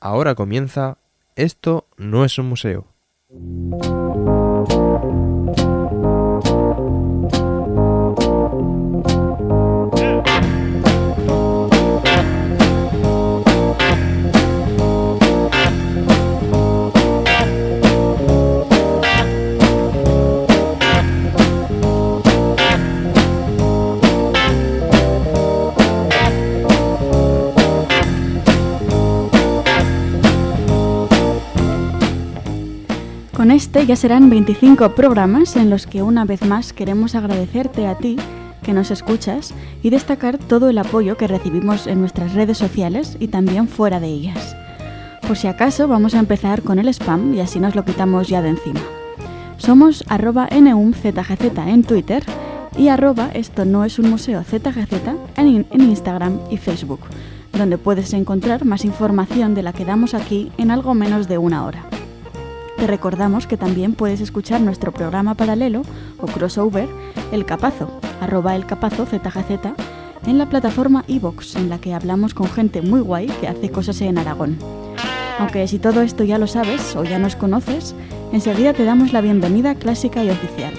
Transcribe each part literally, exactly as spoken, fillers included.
Ahora comienza Esto no es un museo. Con este ya serán veinticinco programas en los que una vez más queremos agradecerte a ti que nos escuchas y destacar todo el apoyo que recibimos en nuestras redes sociales y también fuera de ellas. Por si acaso vamos a empezar con el spam y así nos lo quitamos ya de encima. Somos arroba numzgz en Twitter y arroba esto no es un museo zgz en, en Instagram y Facebook, donde puedes encontrar más información de la que damos aquí en algo menos de una hora. Te recordamos que también puedes escuchar nuestro programa paralelo o crossover, El Capazo, arroba El Capazo zgz, en la plataforma iVoox, en la que hablamos con gente muy guay que hace cosas en Aragón. Aunque si todo esto ya lo sabes o ya nos conoces, enseguida te damos la bienvenida clásica y oficial.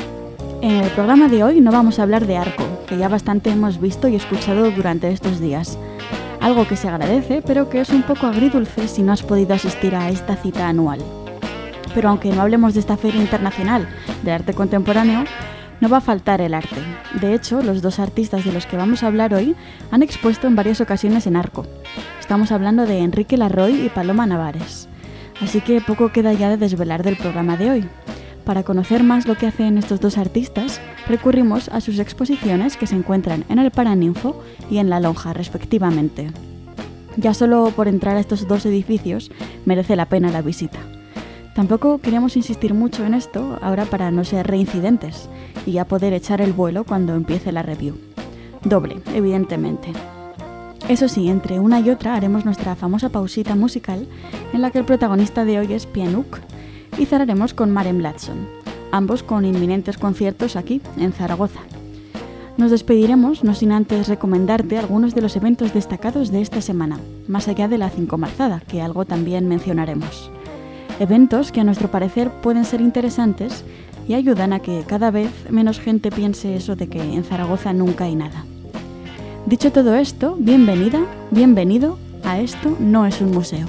En el programa de hoy no vamos a hablar de Arco, que ya bastante hemos visto y escuchado durante estos días. Algo que se agradece, pero que es un poco agridulce si no has podido asistir a esta cita anual. Pero aunque no hablemos de esta Feria Internacional de Arte Contemporáneo, no va a faltar el arte. De hecho, los dos artistas de los que vamos a hablar hoy han expuesto en varias ocasiones en Arco. Estamos hablando de Enrique Larroy y Paloma Navares. Así que poco queda ya de desvelar del programa de hoy. Para conocer más lo que hacen estos dos artistas, recurrimos a sus exposiciones que se encuentran en el Paraninfo y en La Lonja, respectivamente. Ya solo por entrar a estos dos edificios merece la pena la visita. Tampoco queremos insistir mucho en esto ahora para no ser reincidentes y ya poder echar el vuelo cuando empiece la review. Doble, evidentemente. Eso sí, entre una y otra haremos nuestra famosa pausita musical en la que el protagonista de hoy es Pianuk y cerraremos con Maren Bladson, ambos con inminentes conciertos aquí, en Zaragoza. Nos despediremos no sin antes recomendarte algunos de los eventos destacados de esta semana, más allá de la cincomarzada, que algo también mencionaremos. Eventos que a nuestro parecer pueden ser interesantes y ayudan a que cada vez menos gente piense eso de que en Zaragoza nunca hay nada. Dicho todo esto, bienvenida, bienvenido a Esto no es un museo.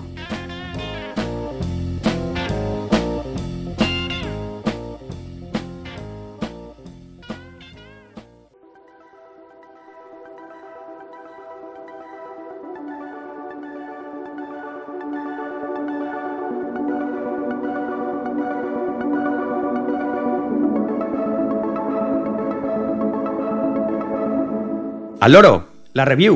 ¡Al loro! ¡La review!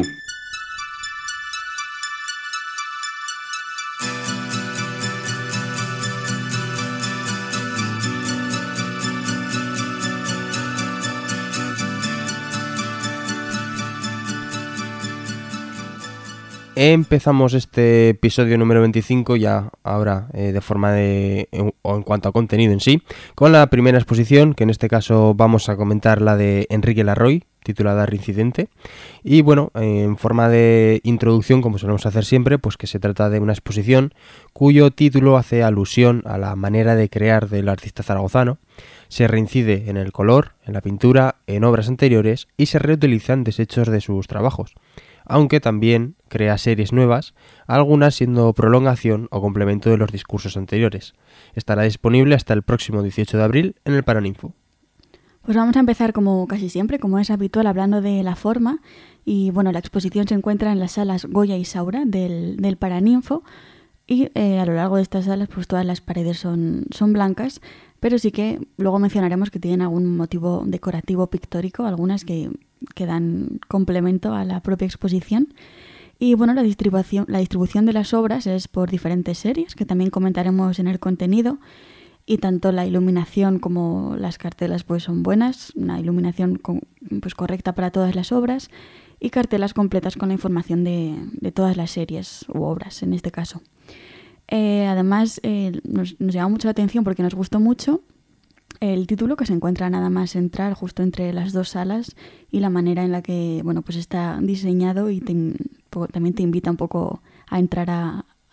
Empezamos este episodio número veinticinco ya ahora eh, de forma de o en cuanto a contenido en sí, con la primera exposición, que en este caso vamos a comentar la de Enrique Larroy, titulada Reincidente. Y bueno, en forma de introducción, como solemos hacer siempre, pues que se trata de una exposición cuyo título hace alusión a la manera de crear del artista zaragozano. Se reincide en el color, en la pintura, en obras anteriores y se reutilizan desechos de sus trabajos, aunque también crea series nuevas, algunas siendo prolongación o complemento de los discursos anteriores. Estará disponible hasta el próximo dieciocho de abril en el Paraninfo. Pues vamos a empezar como casi siempre, como es habitual, hablando de la forma. Y bueno, la exposición se encuentra en las salas Goya y Saura del, del Paraninfo. Y eh, a lo largo de estas salas pues todas las paredes son, son blancas, pero sí que luego mencionaremos que tienen algún motivo decorativo pictórico, algunas que, que dan complemento a la propia exposición. Y bueno, la distribución, la distribución de las obras es por diferentes series, que también comentaremos en el contenido. Y tanto la iluminación como las cartelas pues son buenas, una iluminación con, pues correcta para todas las obras y cartelas completas con la información de, de todas las series u obras en este caso. Eh, además eh, nos, nos llama mucho la atención porque nos gustó mucho el título, que se encuentra nada más entrar justo entre las dos salas, y la manera en la que bueno pues está diseñado y te, también te invita un poco a entrar a,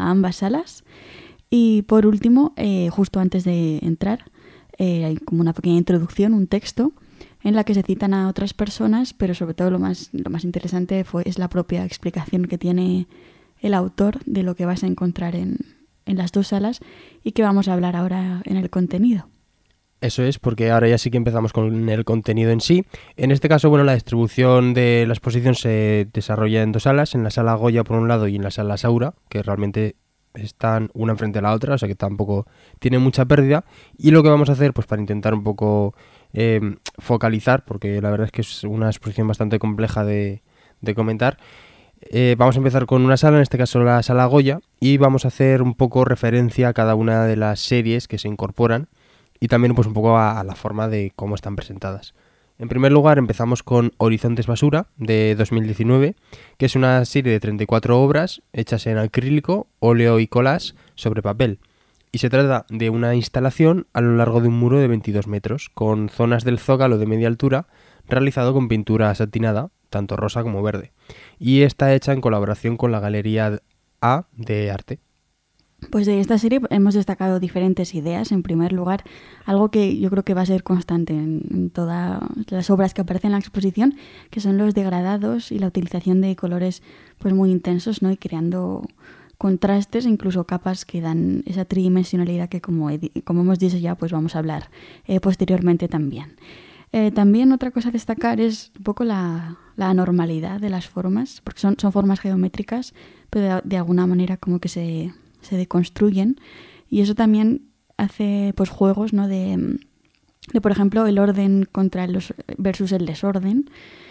a ambas salas. Y por último, eh, justo antes de entrar, eh, hay como una pequeña introducción, un texto, en la que se citan a otras personas, pero sobre todo lo más, lo más interesante fue, es la propia explicación que tiene el autor de lo que vas a encontrar en, en las dos salas y que vamos a hablar ahora en el contenido. Eso es, porque ahora ya sí que empezamos con el contenido en sí. En este caso, bueno, la distribución de la exposición se desarrolla en dos salas, en la sala Goya por un lado y en la sala Saura, que realmente están una enfrente a la otra, o sea que tampoco tiene mucha pérdida. Y lo que vamos a hacer, pues para intentar un poco eh, focalizar, porque la verdad es que es una exposición bastante compleja de, de comentar, eh, vamos a empezar con una sala, en este caso la sala Goya, y vamos a hacer un poco referencia a cada una de las series que se incorporan y también pues un poco a, a la forma de cómo están presentadas. En primer lugar empezamos con Horizontes Basura de dos mil diecinueve, que es una serie de treinta y cuatro obras hechas en acrílico, óleo y collage sobre papel. Y se trata de una instalación a lo largo de un muro de veintidós metros, con zonas del zócalo de media altura, realizado con pintura satinada, tanto rosa como verde. Y está hecha en colaboración con la Galería A de Arte. Pues de esta serie hemos destacado diferentes ideas. En primer lugar, algo que yo creo que va a ser constante en, en todas las obras que aparecen en la exposición, que son los degradados y la utilización de colores pues muy intensos, ¿no? Y creando contrastes, incluso capas que dan esa tridimensionalidad que, como, he, como hemos dicho ya, pues vamos a hablar eh, posteriormente también. Eh, también otra cosa a destacar es un poco la, la anormalidad de las formas, porque son, son formas geométricas, pero de, de alguna manera como que se... se deconstruyen, y eso también hace pues juegos, ¿no? de, de por ejemplo el orden contra los versus el desorden,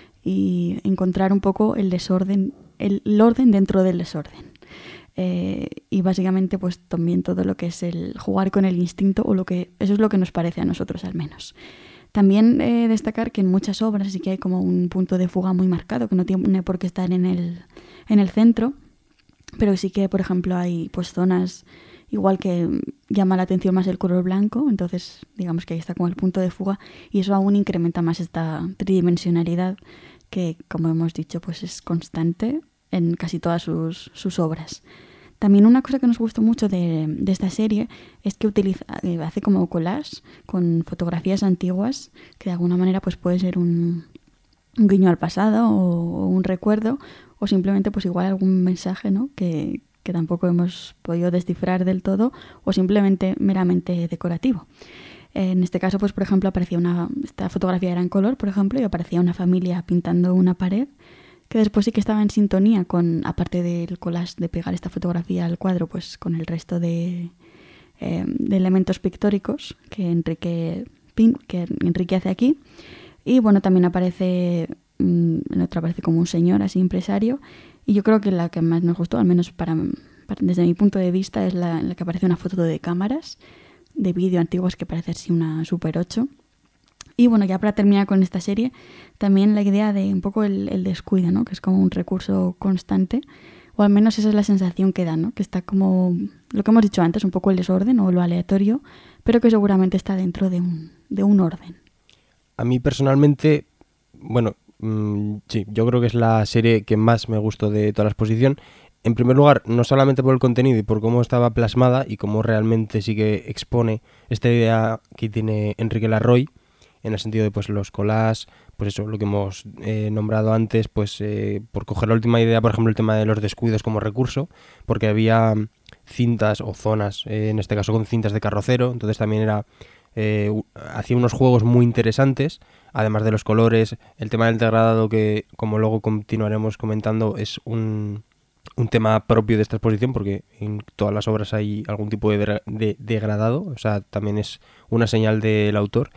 y encontrar un poco el desorden, el, el orden dentro del desorden, eh, y básicamente pues también todo lo que es el jugar con el instinto, o lo que eso es lo que nos parece a nosotros al menos. También eh, destacar que en muchas obras sí que hay como un punto de fuga muy marcado, que no tiene por qué estar en el, en el centro, pero sí que, por ejemplo, hay pues zonas igual que llama la atención más el color blanco, entonces digamos que ahí está como el punto de fuga, y eso aún incrementa más esta tridimensionalidad que, como hemos dicho, pues es constante en casi todas sus, sus obras. También una cosa que nos gustó mucho de, de esta serie es que utiliza, eh, hace como collage con fotografías antiguas, que de alguna manera pues puede ser un, un guiño al pasado o, o un recuerdo, o simplemente pues igual algún mensaje, ¿no? que, que tampoco hemos podido descifrar del todo, o simplemente meramente decorativo. En este caso, pues por ejemplo, aparecía una, esta fotografía era en color, por ejemplo, y aparecía una familia pintando una pared, que después sí que estaba en sintonía con, aparte del collage de pegar esta fotografía al cuadro, pues con el resto de, eh, de elementos pictóricos que Enrique, pin, que Enrique hace aquí. Y bueno, también aparece, en otra aparece como un señor así empresario, y yo creo que la que más nos gustó, al menos para, para desde mi punto de vista, es la en la que aparece una foto de cámaras de vídeo antiguas que parece así una Super ocho. Y bueno, ya para terminar con esta serie, también la idea de un poco el, el descuido, ¿no? Que es como un recurso constante, o al menos esa es la sensación que da, ¿no? Que está como, lo que hemos dicho antes, un poco el desorden o lo aleatorio, pero que seguramente está dentro de un, de un orden. A mí personalmente, bueno, mmm, sí, yo creo que es la serie que más me gustó de toda la exposición. En primer lugar, no solamente por el contenido y por cómo estaba plasmada y cómo realmente sí que expone esta idea que tiene Enrique Larroy, en el sentido de pues los collages, pues eso, lo que hemos eh, nombrado antes, pues eh, por coger la última idea, por ejemplo, el tema de los descuidos como recurso, porque había cintas o zonas, eh, en este caso con cintas de carrocero, entonces también era eh, hacía unos juegos muy interesantes, además de los colores, el tema del degradado, que como luego continuaremos comentando, es un, un tema propio de esta exposición, porque en todas las obras hay algún tipo de, de, de degradado, o sea, también es una señal del autor.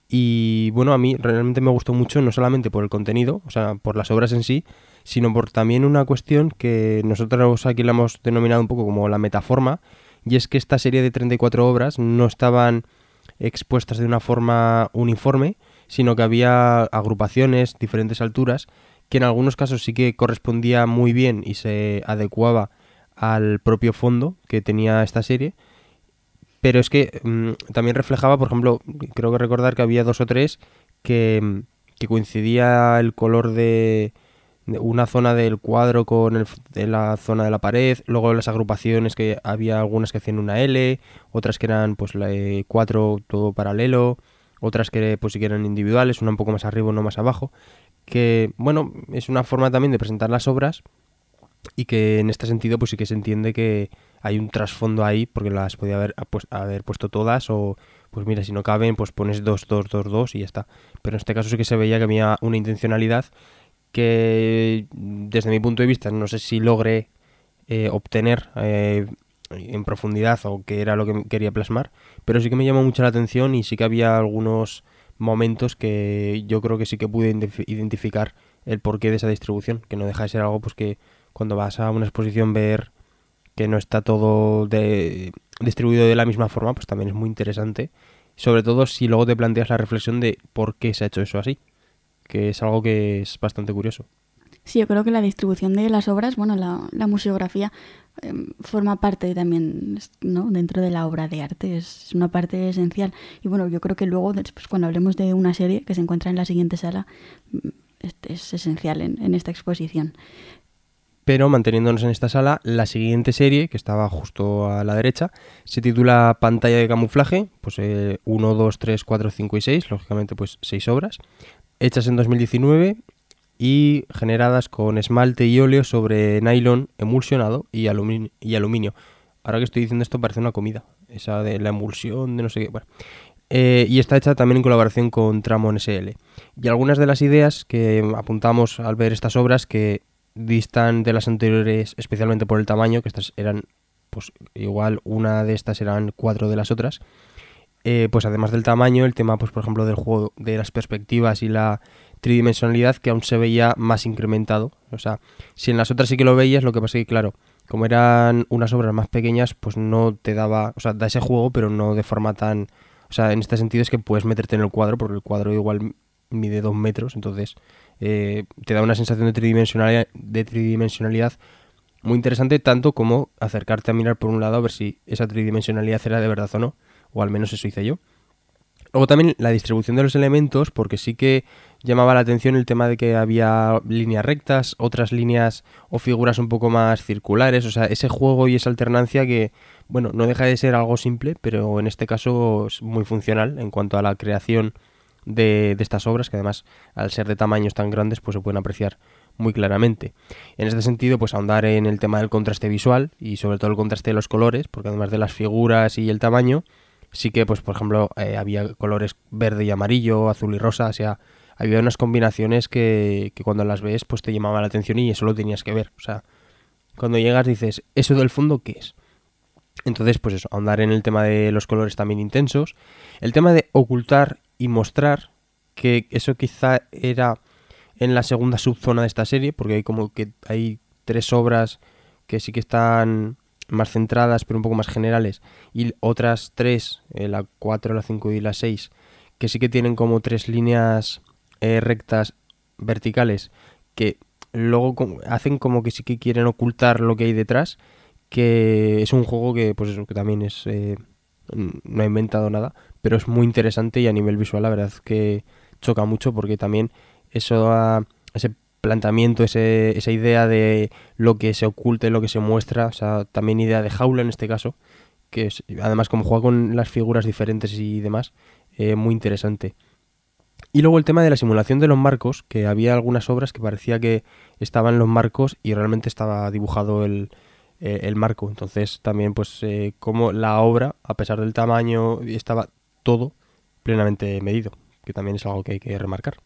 Y bueno, a mí realmente me gustó mucho, no solamente por el contenido, o sea, por las obras en sí, sino por también una cuestión que nosotros aquí la hemos denominado un poco como la metaforma, y es que esta serie de treinta y cuatro obras no estaban expuestas de una forma uniforme, sino que había agrupaciones, diferentes alturas, que en algunos casos sí que correspondía muy bien y se adecuaba al propio fondo que tenía esta serie. Pero es que mmm, también reflejaba, por ejemplo, creo que recordar que había dos o tres que, que coincidía el color de, una zona del cuadro con el, de la zona de la pared, luego las agrupaciones que había algunas que hacían una L, otras que eran pues la, eh, cuatro todo paralelo, otras que pues sí que eran individuales, una un poco más arriba, una más abajo, que bueno, es una forma también de presentar las obras y que en este sentido pues sí que se entiende que hay un trasfondo ahí porque las podía haber, pues, haber puesto todas o pues mira, si no caben pues pones dos, dos, dos, dos y ya está. Pero en este caso sí que se veía que había una intencionalidad que desde mi punto de vista no sé si logré eh, obtener eh, en profundidad o qué era lo que quería plasmar, pero sí que me llamó mucho la atención y sí que había algunos momentos que yo creo que sí que pude identificar el porqué de esa distribución, que no deja de ser algo pues que cuando vas a una exposición ver que no está todo de, distribuido de la misma forma, pues también es muy interesante, sobre todo si luego te planteas la reflexión de por qué se ha hecho eso así, que es algo que es bastante curioso. Sí, yo creo que la distribución de las obras, bueno, la, la museografía eh, forma parte también, ¿no? Dentro de la obra de arte, es una parte esencial. Y bueno, yo creo que luego, después, cuando hablemos de una serie que se encuentra en la siguiente sala, es, es esencial en, en esta exposición. Pero manteniéndonos en esta sala, la siguiente serie, que estaba justo a la derecha, se titula Pantalla de camuflaje, pues eh, uno, dos, tres, cuatro, cinco y seis, lógicamente pues seis obras, hechas en dos mil diecinueve y generadas con esmalte y óleo sobre nylon emulsionado y aluminio, y aluminio. Ahora que estoy diciendo esto parece una comida, esa de la emulsión, de no sé qué, bueno. Eh, y está hecha también en colaboración con Tramon S L. Y algunas de las ideas que apuntamos al ver estas obras que distan de las anteriores especialmente por el tamaño, que estas eran, pues igual una de estas eran cuatro de las otras, eh, pues además del tamaño, el tema, pues por ejemplo, del juego de las perspectivas y la tridimensionalidad que aún se veía más incrementado. O sea, si en las otras sí que lo veías, lo que pasa es que, claro, como eran unas obras más pequeñas, pues no te daba, o sea, da ese juego, pero no de forma tan, o sea, en este sentido es que puedes meterte en el cuadro, porque el cuadro igual mide dos metros, entonces eh, te da una sensación de tridimensionalidad, de tridimensionalidad muy interesante, tanto como acercarte a mirar por un lado a ver si esa tridimensionalidad era de verdad o no, o al menos eso hice yo. Luego también la distribución de los elementos, porque sí que llamaba la atención el tema de que había líneas rectas, otras líneas o figuras un poco más circulares, o sea, ese juego y esa alternancia que, bueno, no deja de ser algo simple, pero en este caso es muy funcional en cuanto a la creación de, de estas obras, que además al ser de tamaños tan grandes pues se pueden apreciar muy claramente. En este sentido, pues ahondar en el tema del contraste visual y sobre todo el contraste de los colores, porque además de las figuras y el tamaño, sí que, pues por ejemplo, eh, había colores verde y amarillo, azul y rosa, o sea, había unas combinaciones que, que cuando las ves pues te llamaban la atención y eso lo tenías que ver. O sea, cuando llegas dices, ¿eso del fondo qué es? Entonces, pues eso, ahondar en el tema de los colores también intensos. El tema de ocultar y mostrar, que eso quizá era en la segunda subzona de esta serie, porque hay como que hay tres obras que sí que están más centradas, pero un poco más generales, y otras tres, eh, la cuatro, la cinco y la seis, que sí que tienen como tres líneas eh, rectas verticales, que luego como, hacen como que sí que quieren ocultar lo que hay detrás, que es un juego que, pues eso, que también es... Eh, no ha inventado nada, pero es muy interesante y a nivel visual la verdad que choca mucho porque también eso a, ese planteamiento, ese, esa idea de lo que se oculta y lo que se muestra, o sea, también idea de jaula en este caso, que es, además como juega con las figuras diferentes y demás, eh, muy interesante. Y luego el tema de la simulación de los marcos, que había algunas obras que parecía que estaban los marcos y realmente estaba dibujado el el marco, entonces también pues eh, como la obra, a pesar del tamaño, estaba todo plenamente medido, que también es algo que hay que remarcar.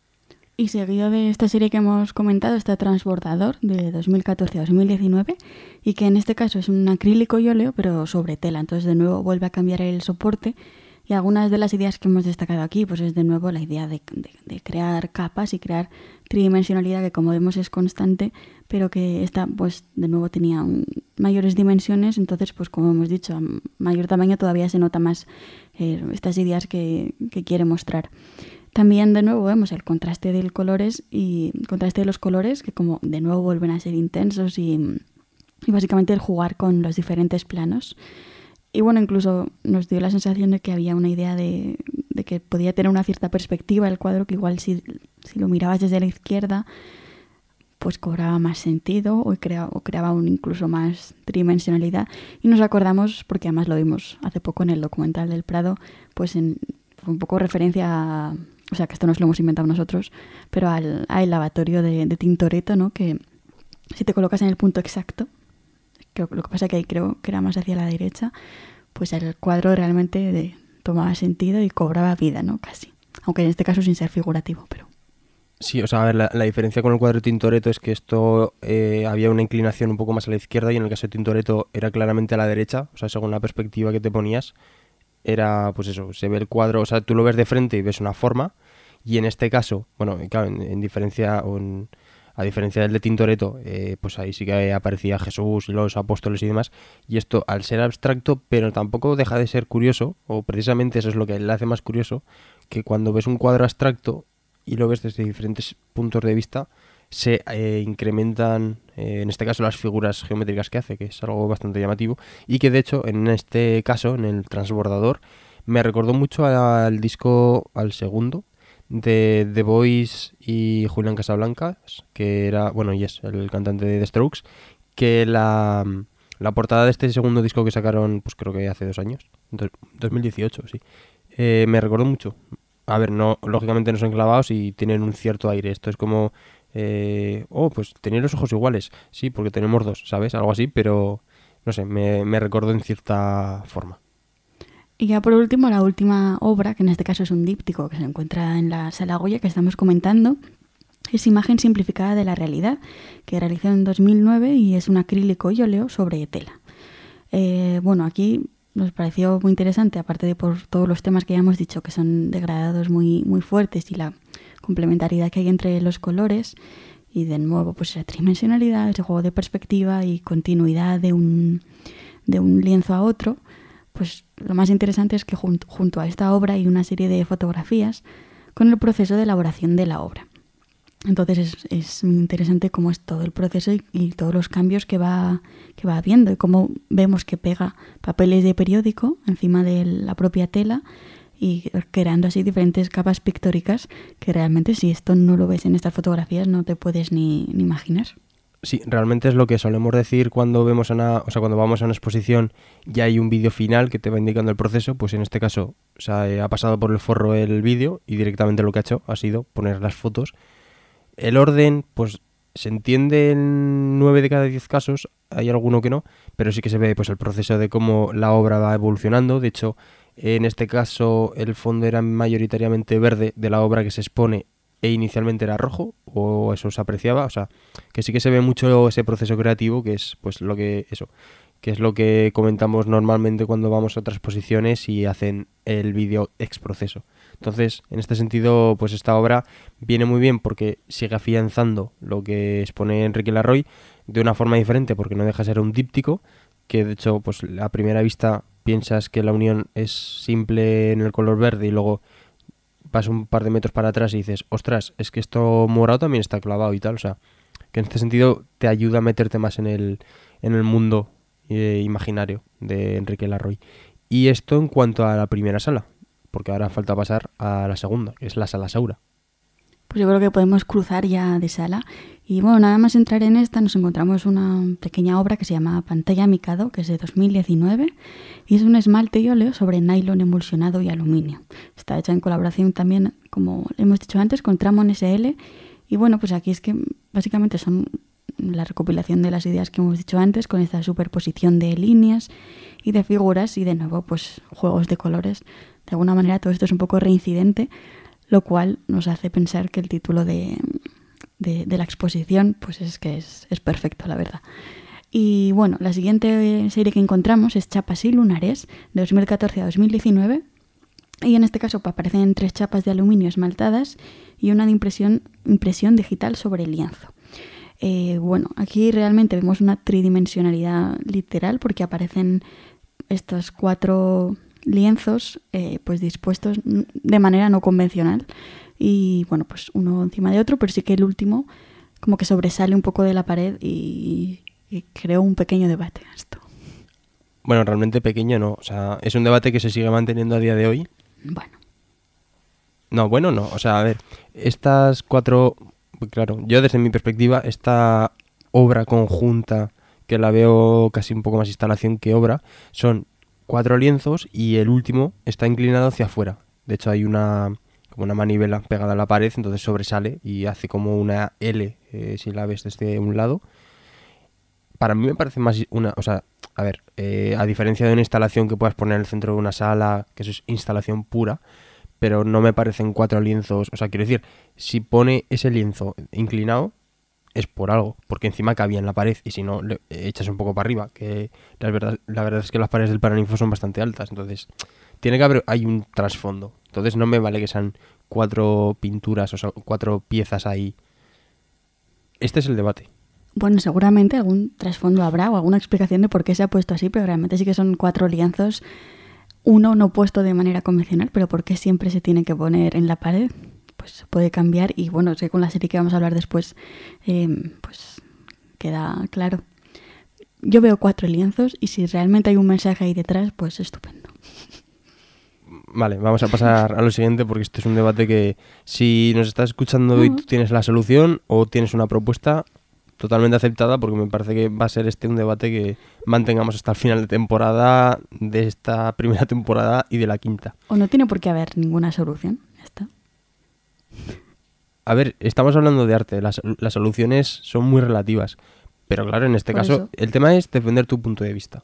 Y seguido de esta serie que hemos comentado está Transbordador de dos mil catorce a dos mil diecinueve y que en este caso es un acrílico y óleo pero sobre tela, entonces de nuevo vuelve a cambiar el soporte. Y algunas de las ideas que hemos destacado aquí, pues es de nuevo la idea de, de, de crear capas y crear tridimensionalidad que como vemos es constante, pero que esta pues de nuevo tenía un, mayores dimensiones, entonces pues como hemos dicho, a mayor tamaño todavía se nota más eh, estas ideas que, que quiere mostrar. También de nuevo vemos el contraste de colores y contraste de los colores que como de nuevo vuelven a ser intensos y, y básicamente el jugar con los diferentes planos. Y bueno, incluso nos dio la sensación de que había una idea de, de que podía tener una cierta perspectiva el cuadro, que igual si, si lo mirabas desde la izquierda, pues cobraba más sentido o creaba, o creaba un incluso más tridimensionalidad. Y nos acordamos, porque además lo vimos hace poco en el documental del Prado, pues en, fue un poco referencia a, o sea que esto nos lo hemos inventado nosotros, pero al, al lavatorio de, de Tintoretto, ¿no? Que si te colocas en el punto exacto, que lo que pasa que ahí creo que era más hacia la derecha, pues el cuadro realmente de, tomaba sentido y cobraba vida, ¿no? Casi. Aunque en este caso sin ser figurativo, pero... Sí, o sea, a ver, la, la diferencia con el cuadro de Tintoretto es que esto eh, había una inclinación un poco más a la izquierda y en el caso de Tintoretto era claramente a la derecha, o sea, según la perspectiva que te ponías, era, pues eso, se ve el cuadro, o sea, tú lo ves de frente y ves una forma, y en este caso, bueno, claro, en, en diferencia, o en, a diferencia del de Tintoretto, eh, pues ahí sí que aparecía Jesús y los apóstoles y demás, y esto al ser abstracto, pero tampoco deja de ser curioso, o precisamente eso es lo que le hace más curioso, que cuando ves un cuadro abstracto y lo ves desde diferentes puntos de vista, se eh, incrementan, eh, en este caso, las figuras geométricas que hace, que es algo bastante llamativo, y que de hecho, en este caso, en el transbordador, me recordó mucho al disco, al segundo, de The Voice y Julián Casablancas, que era, bueno, y es el cantante de The Strokes, que la, la portada de este segundo disco que sacaron, pues creo que hace dos años, dos mil dieciocho, sí, eh, me recordó mucho. A ver, no, lógicamente no son clavados y tienen un cierto aire. Esto es como, eh, oh, pues tenéis los ojos iguales. Sí, porque tenemos dos, ¿sabes? Algo así, pero no sé, me, me recordó en cierta forma. Y ya por último, la última obra, que en este caso es un díptico que se encuentra en la Sala Goya que estamos comentando, es Imagen simplificada de la realidad, que realizó en dos mil nueve y es un acrílico y óleo sobre tela. Eh, bueno, aquí nos pareció muy interesante, aparte de por todos los temas que ya hemos dicho, que son degradados muy, muy fuertes y la complementariedad que hay entre los colores, y de nuevo pues esa tridimensionalidad, ese juego de perspectiva y continuidad de un, de un lienzo a otro. Pues lo más interesante es que junto, junto a esta obra hay una serie de fotografías con el proceso de elaboración de la obra. Entonces es, es muy interesante cómo es todo el proceso y, y todos los cambios que va, que va habiendo, y cómo vemos que pega papeles de periódico encima de la propia tela y creando así diferentes capas pictóricas que realmente, si esto no lo ves en estas fotografías, no te puedes ni, ni imaginar. Sí, realmente es lo que solemos decir cuando vemos una, o sea, cuando vamos a una exposición y hay un vídeo final que te va indicando el proceso. Pues en este caso, o sea, ha pasado por el forro el vídeo y directamente lo que ha hecho ha sido poner las fotos. El orden, pues se entiende en nueve de cada diez casos, hay alguno que no, pero sí que se ve pues el proceso de cómo la obra va evolucionando. De hecho, en este caso el fondo era mayoritariamente verde de la obra que se expone e inicialmente era rojo, o eso se apreciaba, o sea, que sí que se ve mucho ese proceso creativo, que es pues lo que eso, que es lo que comentamos normalmente cuando vamos a otras exposiciones y hacen el vídeo ex proceso. Entonces, en este sentido, pues esta obra viene muy bien porque sigue afianzando lo que expone Enrique Larroy de una forma diferente, porque no deja de ser un díptico, que de hecho, pues a primera vista piensas que la unión es simple en el color verde y luego vas un par de metros para atrás y dices, ostras, es que esto morado también está clavado y tal. O sea, que en este sentido te ayuda a meterte más en el, en el mundo eh, imaginario de Enrique Larroy. Y esto en cuanto a la primera sala, porque ahora falta pasar a la segunda, que es la Sala Saura. Pues yo creo que podemos cruzar ya de sala. Y bueno, nada más entrar en esta nos encontramos una pequeña obra que se llama Pantalla Mikado, que es de dos mil diecinueve, y es un esmalte y óleo sobre nylon emulsionado y aluminio. Está hecha en colaboración también, como hemos dicho antes, con Tramon S L. Y bueno, pues aquí es que básicamente son la recopilación de las ideas que hemos dicho antes, con esta superposición de líneas y de figuras y de nuevo pues juegos de colores. De alguna manera todo esto es un poco reincidente, lo cual nos hace pensar que el título de, de, de la exposición pues es que es, es perfecto, la verdad. Y bueno, la siguiente serie que encontramos es Chapas y Lunares, de dos mil catorce a dos mil diecinueve, y en este caso aparecen tres chapas de aluminio esmaltadas y una de impresión, impresión digital sobre el lienzo. Eh, bueno, aquí realmente vemos una tridimensionalidad literal porque aparecen estos cuatro lienzos eh, pues dispuestos de manera no convencional y bueno, pues uno encima de otro, pero sí que el último como que sobresale un poco de la pared y, y creó un pequeño debate esto. Bueno, realmente pequeño no, o sea, es un debate que se sigue manteniendo a día de hoy. Bueno. No, bueno, no, o sea, a ver, estas cuatro, claro, yo desde mi perspectiva, esta obra conjunta, que la veo casi un poco más instalación que obra, son cuatro lienzos y el último está inclinado hacia afuera. De hecho hay una como una manivela pegada a la pared, entonces sobresale y hace como una L, eh, si la ves desde un lado. Para mí me parece más una, o sea, a ver, eh, a diferencia de una instalación que puedas poner en el centro de una sala, que eso es instalación pura, pero no me parecen cuatro lienzos, o sea, quiero decir, si pone ese lienzo inclinado, es por algo, porque encima cabía en la pared, y si no, le echas un poco para arriba, que la verdad, la verdad es que las paredes del Paraninfo son bastante altas, entonces tiene que haber, hay un trasfondo, entonces no me vale que sean cuatro pinturas, o sea, cuatro piezas ahí. Este es el debate. Bueno, seguramente algún trasfondo habrá o alguna explicación de por qué se ha puesto así, pero realmente sí que son cuatro lienzos, uno no puesto de manera convencional, pero ¿por qué siempre se tiene que poner en la pared? Pues puede cambiar y bueno, sé que con la serie que vamos a hablar después, eh, pues queda claro. Yo veo cuatro lienzos y si realmente hay un mensaje ahí detrás, pues estupendo. Vale, vamos a pasar a lo siguiente porque este es un debate que si nos estás escuchando uh-huh. y tú tienes la solución o tienes una propuesta, totalmente aceptada, porque me parece que va a ser este un debate que mantengamos hasta el final de temporada, de esta primera temporada y de la quinta. O no tiene por qué haber ninguna solución, ya está. A ver, estamos hablando de arte, las, las soluciones son muy relativas, pero claro, en este por caso, eso. El tema es defender tu punto de vista.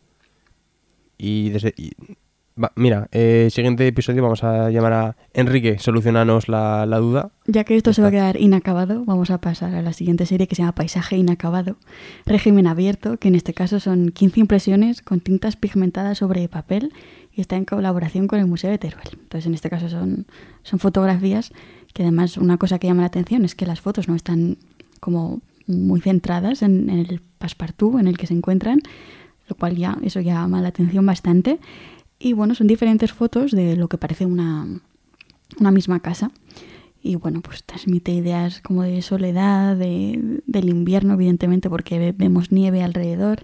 Y desde... Y, va, mira, eh, siguiente episodio vamos a llamar a Enrique, solucionanos la, la duda. Ya que esto se va a quedar inacabado, vamos a pasar a la siguiente serie que se llama Paisaje Inacabado, régimen abierto, que en este caso son quince impresiones con tintas pigmentadas sobre papel y está en colaboración con el Museo de Teruel. Entonces, en este caso son, son fotografías que además una cosa que llama la atención es que las fotos no están como muy centradas en, en el passepartout en el que se encuentran, lo cual ya eso llama la atención bastante. Y bueno, son diferentes fotos de lo que parece una, una misma casa. Y bueno, pues transmite ideas como de soledad, de, del invierno, evidentemente, porque ve, vemos nieve alrededor,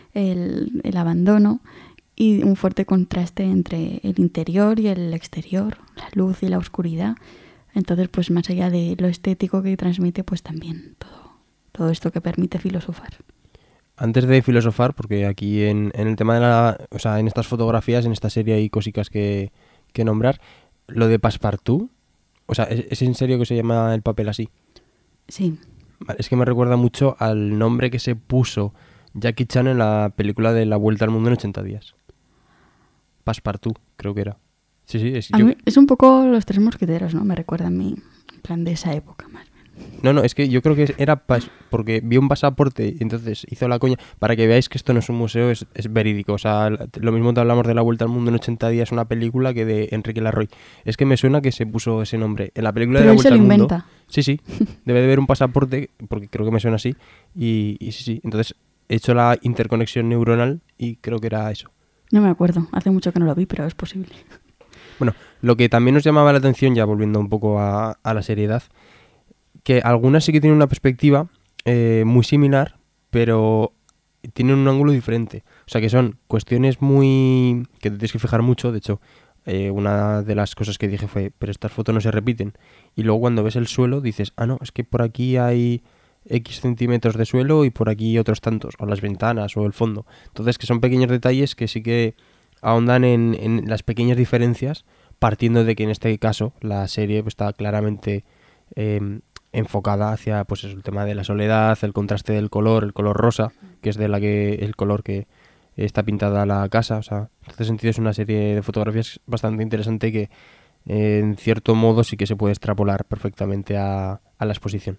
el, el abandono y un fuerte contraste entre el interior y el exterior, la luz y la oscuridad. Entonces, pues más allá de lo estético que transmite, pues también todo, todo esto que permite filosofar. Antes de filosofar, porque aquí en, en el tema de la... O sea, en estas fotografías, en esta serie hay cositas que, que nombrar. Lo de Passepartout, o sea, ¿es, ¿es en serio que se llama el papel así? Sí. Vale, es que me recuerda mucho al nombre que se puso Jackie Chan en la película de La Vuelta al Mundo en ochenta días. Passepartout, creo que era. Sí, sí, es, a yo... mí es un poco Los Tres Mosqueteros, ¿no? Me recuerda a mí, en plan de esa época más. No, no, es que yo creo que era pas- porque vio un pasaporte y entonces hizo la coña. Para que veáis que esto no es un museo, es, es verídico. O sea, lo mismo te hablamos de La Vuelta al Mundo en ochenta días, una película, que de Enrique Larroy. Es que me suena que se puso ese nombre. En la película Pero de La él Vuelta se al lo Mundo... inventa. Sí, sí. Debe de haber un pasaporte, porque creo que me suena así. Y, y sí, sí. Entonces he hecho la interconexión neuronal y creo que era eso. No me acuerdo. Hace mucho que no lo vi, pero es posible. Bueno, lo que también nos llamaba la atención, ya volviendo un poco a, a la seriedad, que algunas sí que tienen una perspectiva eh, muy similar, pero tienen un ángulo diferente. O sea, que son cuestiones muy... que te tienes que fijar mucho. De hecho, eh, una de las cosas que dije fue, pero estas fotos no se repiten. Y luego cuando ves el suelo dices, ah, no, es que por aquí hay X centímetros de suelo y por aquí otros tantos, o las ventanas o el fondo. Entonces, que son pequeños detalles que sí que ahondan en, en las pequeñas diferencias, partiendo de que en este caso la serie pues, está claramente... Eh, enfocada hacia pues eso, el tema de la soledad, el contraste del color, el color rosa, que es de la que el color que está pintada la casa. O sea, en este sentido es una serie de fotografías bastante interesante que eh, en cierto modo sí que se puede extrapolar perfectamente a, a la exposición.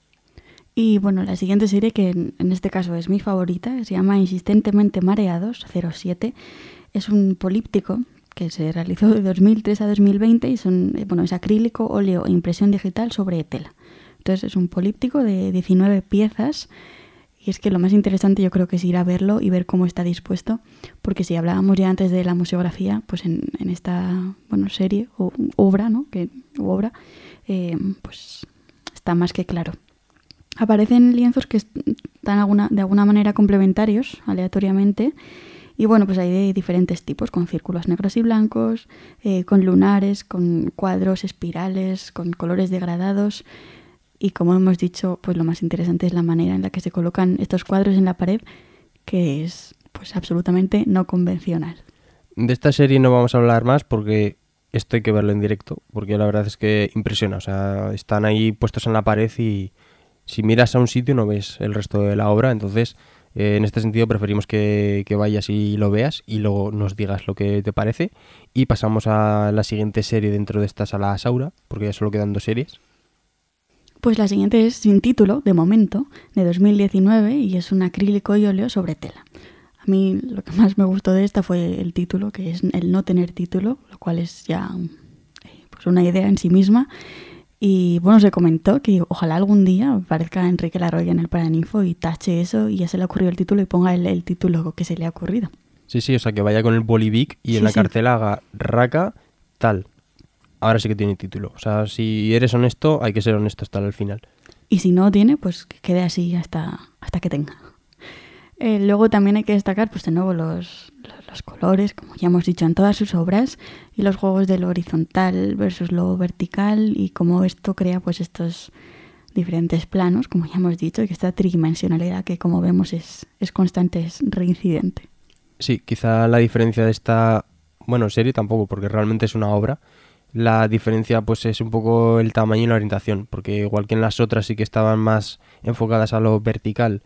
Y bueno, la siguiente serie, que en, en este caso es mi favorita, se llama Insistentemente Mareados, cero siete. Es un políptico que se realizó de dos mil tres a dos mil veinte y son, bueno, es acrílico, óleo e impresión digital sobre tela. Entonces es un políptico de diecinueve piezas y es que lo más interesante yo creo que es ir a verlo y ver cómo está dispuesto, porque si hablábamos ya antes de la museografía, pues en, en esta bueno, serie o obra, ¿no? que, o obra, eh, pues está más que claro. Aparecen lienzos que están alguna, de alguna manera complementarios, aleatoriamente, y bueno, pues hay de diferentes tipos, con círculos negros y blancos, eh, con lunares, con cuadros, espirales, con colores degradados. Y como hemos dicho, pues lo más interesante es la manera en la que se colocan estos cuadros en la pared, que es pues absolutamente no convencional. De esta serie no vamos a hablar más porque esto hay que verlo en directo, porque la verdad es que impresiona. O sea, están ahí puestos en la pared y si miras a un sitio no ves el resto de la obra. Entonces, eh, en este sentido preferimos que, que vayas y lo veas y luego nos digas lo que te parece. Y pasamos a la siguiente serie dentro de esta sala Saura, porque ya solo quedan dos series. Pues la siguiente es sin título, de momento, de dos mil diecinueve, y es un acrílico y óleo sobre tela. A mí lo que más me gustó de esta fue el título, que es el no tener título, lo cual es ya pues una idea en sí misma. Y bueno, se comentó que ojalá algún día aparezca Enrique Larroya en el Paraninfo y tache eso y ya se le ha ocurrido el título y ponga el, el título que se le ha ocurrido. Sí, sí, o sea, que vaya con el bolivic y Sí, en la sí. cartela haga raca tal. Ahora sí que tiene título. O sea, si eres honesto, hay que ser honesto hasta el final. Y si no tiene, pues que quede así hasta, hasta que tenga. Eh, luego también hay que destacar, pues de nuevo, los, los, los colores, como ya hemos dicho en todas sus obras, y los juegos de lo horizontal versus lo vertical, y cómo esto crea pues estos diferentes planos, como ya hemos dicho, y que esta tridimensionalidad que, como vemos, es, es constante, es reincidente. Sí, quizá la diferencia de esta, bueno, serie tampoco, porque realmente es una obra. La diferencia pues es un poco el tamaño y la orientación, porque igual que en las otras sí que estaban más enfocadas a lo vertical,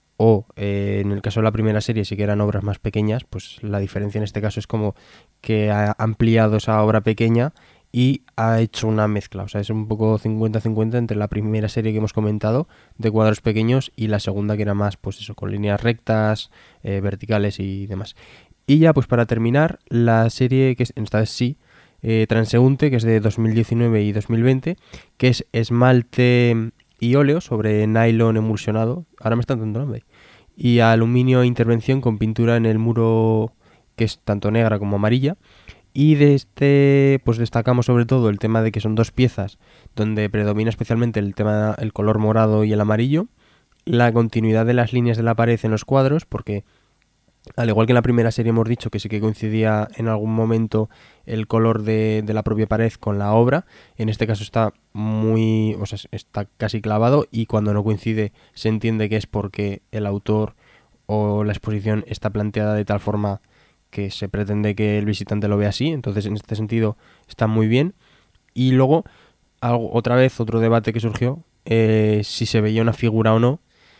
o eh, en el caso de la primera serie sí que eran obras más pequeñas, pues la diferencia en este caso es como que ha ampliado esa obra pequeña y ha hecho una mezcla. O sea, es un poco cincuenta cincuenta entre la primera serie que hemos comentado de cuadros pequeños y la segunda que era más, pues eso, con líneas rectas, eh, verticales y demás. Y ya pues para terminar, la serie que es, esta vez sí, eh, Transeúnte, que es de dos mil diecinueve y dos mil veinte, que es esmalte y óleo sobre nylon emulsionado, ahora me está dando nombre, y aluminio e intervención con pintura en el muro que es tanto negra como amarilla. Y de este pues destacamos sobre todo el tema de que son dos piezas donde predomina especialmente el tema el color morado y el amarillo, la continuidad de las líneas de la pared en los cuadros, porque al igual que en la primera serie hemos dicho que sí que coincidía en algún momento el color de, de la propia pared con la obra, en este caso está muy, o sea, está casi clavado, y cuando no coincide se entiende que es porque el autor o la exposición está planteada de tal forma que se pretende que el visitante lo vea así. Entonces en este sentido está muy bien. Y luego algo, otra vez otro debate que surgió, eh, si se veía una figura o no.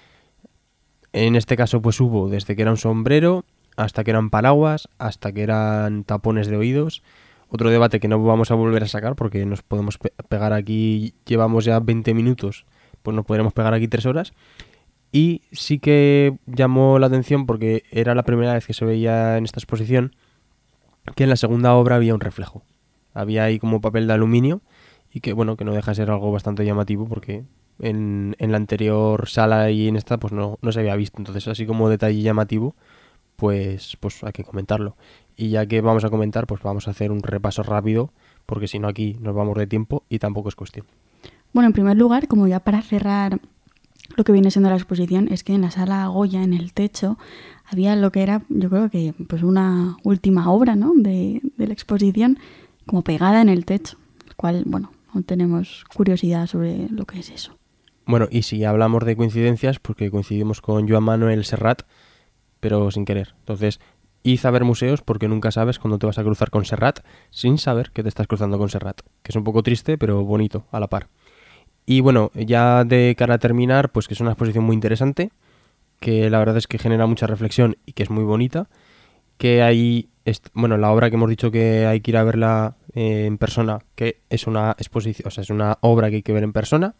En este caso pues hubo desde que era un sombrero hasta que eran paraguas, hasta que eran tapones de oídos. Otro debate que no vamos a volver a sacar porque nos podemos pe- pegar aquí, llevamos ya veinte minutos, pues nos podremos pegar aquí tres horas. Y sí que llamó la atención porque era la primera vez que se veía en esta exposición que en la segunda obra había un reflejo. Había ahí como papel de aluminio y que bueno, que no deja de ser algo bastante llamativo porque en, en la anterior sala y en esta pues no, no se había visto. Entonces así como detalle llamativo pues, pues hay que comentarlo. Y ya que vamos a comentar pues vamos a hacer un repaso rápido porque si no aquí nos vamos de tiempo y tampoco es cuestión. Bueno, en primer lugar, como ya para cerrar lo que viene siendo la exposición, es que en la sala Goya, en el techo, había lo que era, yo creo que pues una última obra, ¿no?, de, de la exposición, como pegada en el techo, el cual, bueno, aún tenemos curiosidad sobre lo que es eso. Bueno, y si hablamos de coincidencias, porque coincidimos con Joan Manuel Serrat, pero sin querer. Entonces, id a ver museos porque nunca sabes cuándo te vas a cruzar con Serrat sin saber que te estás cruzando con Serrat, que es un poco triste, pero bonito a la par. Y bueno, ya de cara a terminar, pues que es una exposición muy interesante, que la verdad es que genera mucha reflexión y que es muy bonita, que hay, est- bueno, la obra que hemos dicho que hay que ir a verla eh, en persona, que es una exposición, o sea, es una obra que hay que ver en persona,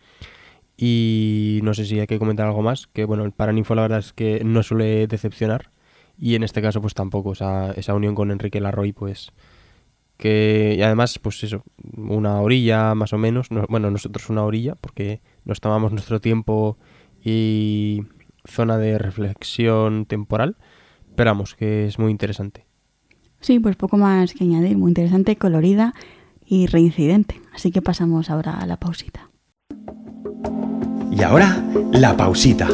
y no sé si hay que comentar algo más, que bueno, el Paraninfo la verdad es que no suele decepcionar, y en este caso pues tampoco, o sea, esa unión con Enrique Larroy pues que y además pues eso, una orilla más o menos, no, bueno, nosotros una orilla porque nos tomamos nuestro tiempo y zona de reflexión temporal, pero vamos, que es muy interesante. Sí, pues poco más que añadir, muy interesante, colorida y reincidente. Así que pasamos ahora a la pausita. Y ahora, la pausita.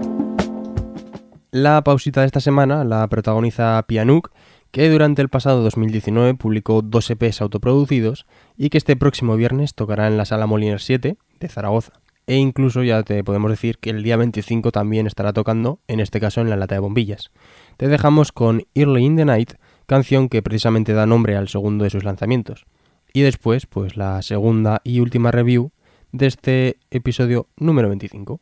La pausita de esta semana la protagoniza Pianuk, que durante el pasado dos mil diecinueve publicó dos E Pes autoproducidos y que este próximo viernes tocará en la Sala Moliner siete de Zaragoza. e incluso ya te podemos decir que el día veinticinco también estará tocando, en este caso en la Lata de Bombillas. Te dejamos con Early in the Night, canción que precisamente da nombre al segundo de sus lanzamientos. Y después, pues la segunda y última review de este episodio número veinticinco.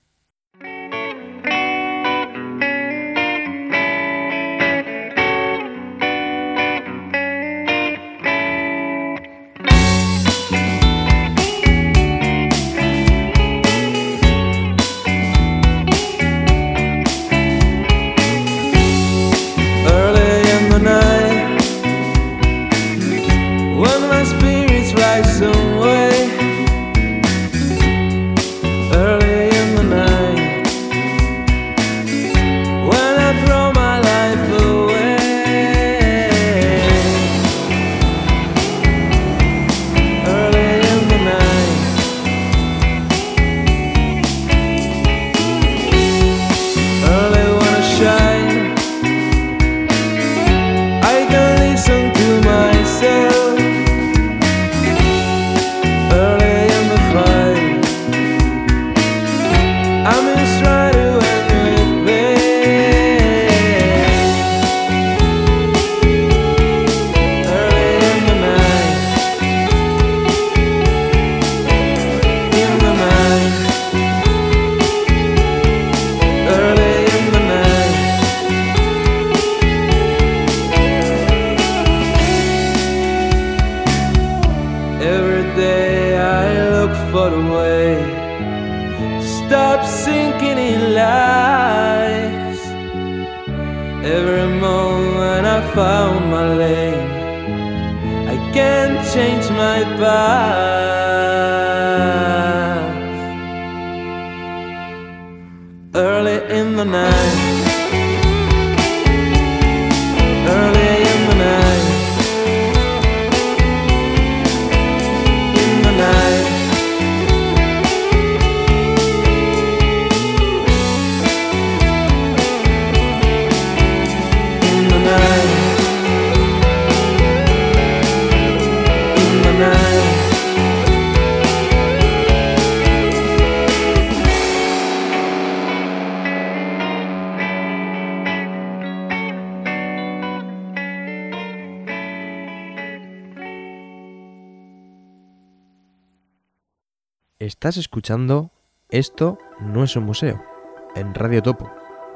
Estás escuchando Esto no es un museo, en Radio Topo.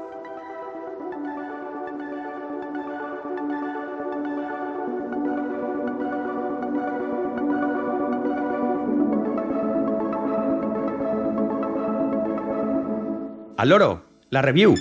Al loro, la review.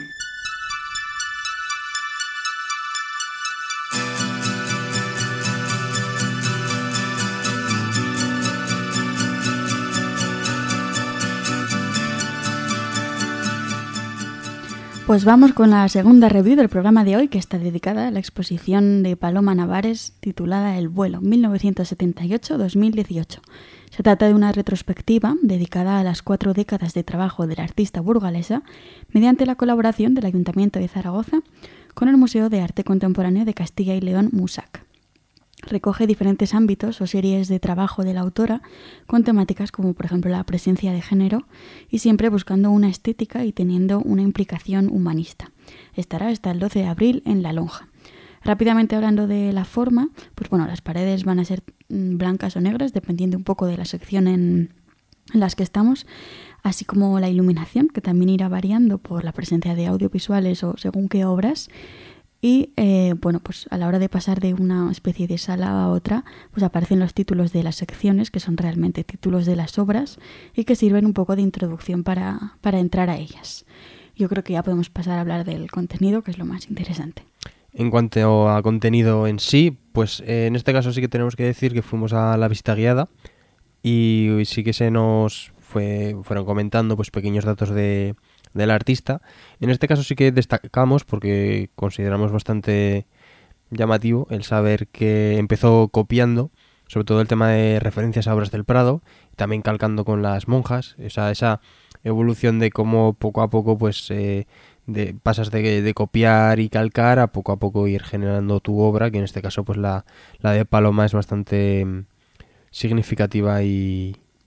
Pues vamos con la segunda review del programa de hoy, que está dedicada a la exposición de Paloma Navares titulada El vuelo, mil novecientos setenta y ocho a dos mil dieciocho. Se trata de una retrospectiva dedicada a las cuatro décadas de trabajo de la artista burgalesa mediante la colaboración del Ayuntamiento de Zaragoza con el Museo de Arte Contemporáneo de Castilla y León, MUSAC. Recoge diferentes ámbitos o series de trabajo de la autora con temáticas como por ejemplo la presencia de género y siempre buscando una estética y teniendo una implicación humanista. Estará hasta el doce de abril en La Lonja. Rápidamente hablando de la forma, pues bueno, las paredes van a ser blancas o negras dependiendo un poco de la sección en, en las que estamos, así como la iluminación, que también irá variando por la presencia de audiovisuales o según qué obras. Y eh, bueno, pues a la hora de pasar de una especie de sala a otra, pues aparecen los títulos de las secciones, que son realmente títulos de las obras y que sirven un poco de introducción para, para entrar a ellas. Yo creo que ya podemos pasar a hablar del contenido, que es lo más interesante. En cuanto a contenido en sí, pues eh, en este caso sí que tenemos que decir que fuimos a la visita guiada y sí que se nos fue, fueron comentando pues pequeños datos de... del artista. En este caso sí que destacamos porque consideramos bastante llamativo el saber que empezó copiando sobre todo el tema de referencias a obras del Prado, también calcando con las monjas, esa, esa evolución de cómo poco a poco pues eh, de, pasas de, de copiar y calcar a poco a poco ir generando tu obra, que en este caso pues la, la de Paloma es bastante significativa y,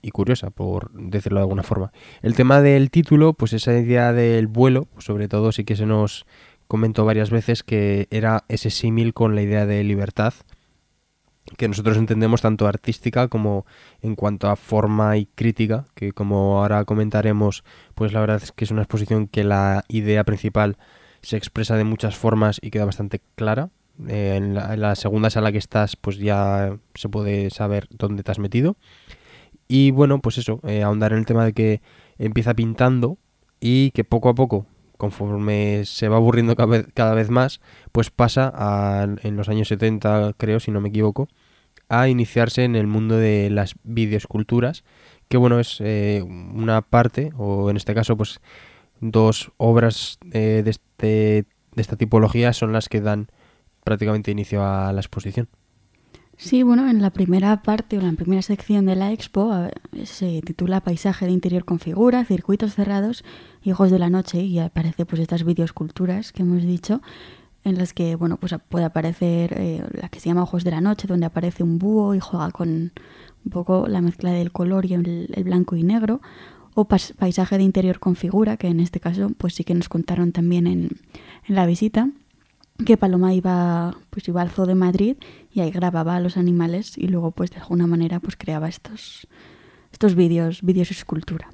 y curiosa, por decirlo de alguna forma. El tema del título, pues esa idea del vuelo, pues sobre todo sí que se nos comentó varias veces que era ese símil con la idea de libertad, que nosotros entendemos tanto artística como en cuanto a forma y crítica, que como ahora comentaremos, pues la verdad es que es una exposición que la idea principal se expresa de muchas formas y queda bastante clara. Eh, en, la, en la segunda sala que estás, pues ya se puede saber dónde te has metido. Y bueno, pues eso, eh, ahondar en el tema de que empieza pintando y que poco a poco, conforme se va aburriendo cada vez, cada vez más, pues pasa a, en los años setenta, creo, si no me equivoco, a iniciarse en el mundo de las videoesculturas, que bueno, es eh, una parte, o en este caso, pues dos obras eh, de, este, de esta tipología son las que dan prácticamente inicio a la exposición. Sí, bueno, en la primera parte o en la primera sección de la expo a, se titula Paisaje de interior con figura, circuitos cerrados y ojos de la noche, y aparece pues estas videoesculturas que hemos dicho, en las que bueno pues puede aparecer eh, la que se llama Ojos de la noche, donde aparece un búho y juega con un poco la mezcla del color y el, el blanco y negro, o pas, Paisaje de interior con figura, que en este caso pues sí que nos contaron también en, en la visita, que Paloma iba pues iba al Zoo de Madrid y ahí grababa a los animales y luego pues de alguna manera pues creaba estos estos vídeos vídeos escultura.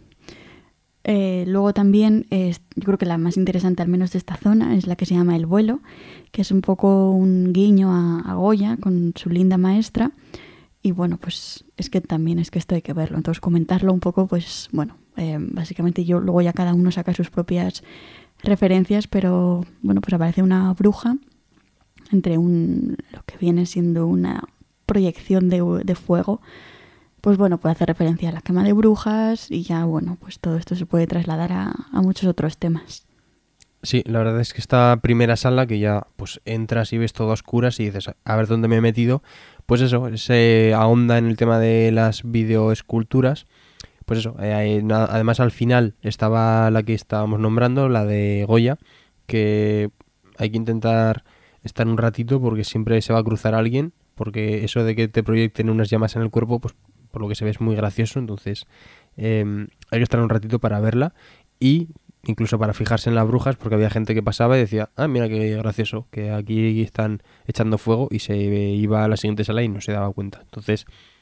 Eh, luego también eh, yo creo que la más interesante al menos de esta zona es la que se llama El vuelo, que es un poco un guiño a, a Goya con su linda maestra, y bueno pues es que también es que esto hay que verlo, entonces comentarlo un poco pues bueno, eh, básicamente yo luego ya cada uno saca sus propias referencias, pero bueno, pues aparece una bruja entre un lo que viene siendo una proyección de, de fuego, pues bueno, puede hacer referencia a la quema de brujas y ya bueno, pues todo esto se puede trasladar a, a muchos otros temas. Sí, la verdad es que esta primera sala que ya pues entras y ves todo a oscuras y dices a ver dónde me he metido, pues eso, se ahonda en el tema de las videoesculturas. Pues eso, eh, además al final estaba la que estábamos nombrando, la de Goya, que hay que intentar estar un ratito porque siempre se va a cruzar alguien, porque eso de que te proyecten unas llamas en el cuerpo, pues por lo que se ve es muy gracioso, entonces eh, hay que estar un ratito para verla y incluso para fijarse en las brujas, porque había gente que pasaba y decía, ah, mira qué gracioso, que aquí están echando fuego, y se iba a la siguiente sala y no se daba cuenta. Entonces,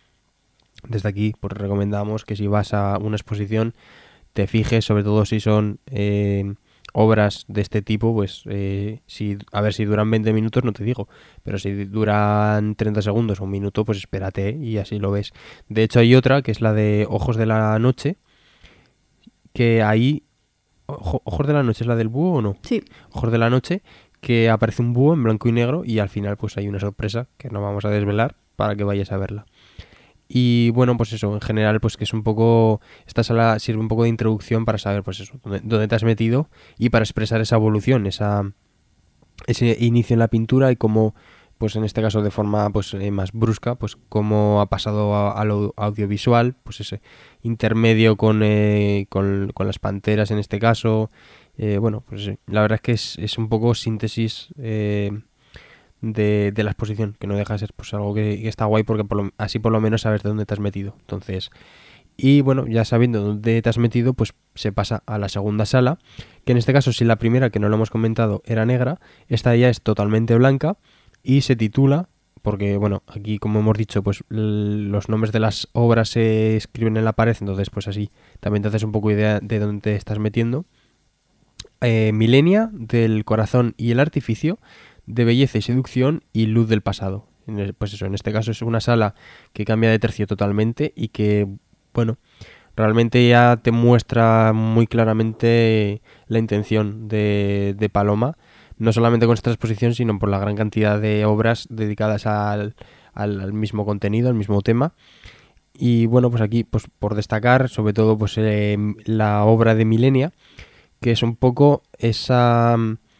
desde aquí pues recomendamos que si vas a una exposición te fijes, sobre todo si son eh, obras de este tipo, pues eh, si a ver si duran veinte minutos no te digo, pero si duran treinta segundos o un minuto, pues espérate y así lo ves. De hecho hay otra que es la de Ojos de la noche, que ahí Ojo, Ojos de la noche, ¿es la del búho o no? Sí. Ojos de la noche, que aparece un búho en blanco y negro y al final pues hay una sorpresa que no vamos a desvelar para que vayas a verla. Y bueno, pues eso, en general, pues que es un poco, esta sala sirve un poco de introducción para saber, pues eso, dónde, dónde te has metido y para expresar esa evolución, esa ese inicio en la pintura y cómo, pues en este caso de forma pues eh, más brusca, pues cómo ha pasado a, a lo audiovisual, pues ese intermedio con, eh, con, con las panteras en este caso, eh, bueno, pues sí, la verdad es que es, es un poco síntesis eh, De, de la exposición, que no deja de ser pues algo que, que está guay porque por lo, así por lo menos sabes de dónde te has metido. Entonces, y bueno, ya sabiendo dónde te has metido, pues se pasa a la segunda sala, que en este caso si la primera, que no lo hemos comentado, era negra, esta ya es totalmente blanca y se titula, porque bueno, aquí como hemos dicho, pues l- los nombres de las obras se escriben en la pared, entonces pues así también te haces un poco idea de dónde te estás metiendo. Eh, Milenia, del corazón y el artificio, de belleza y seducción y luz del pasado. Pues eso, en este caso es una sala que cambia de tercio totalmente y que, bueno, realmente ya te muestra muy claramente la intención de, de Paloma, no solamente con esta exposición, sino por la gran cantidad de obras dedicadas al, al, al mismo contenido, al mismo tema. Y bueno, pues aquí, pues por destacar, sobre todo, pues eh, la obra de Milenia, que es un poco esa...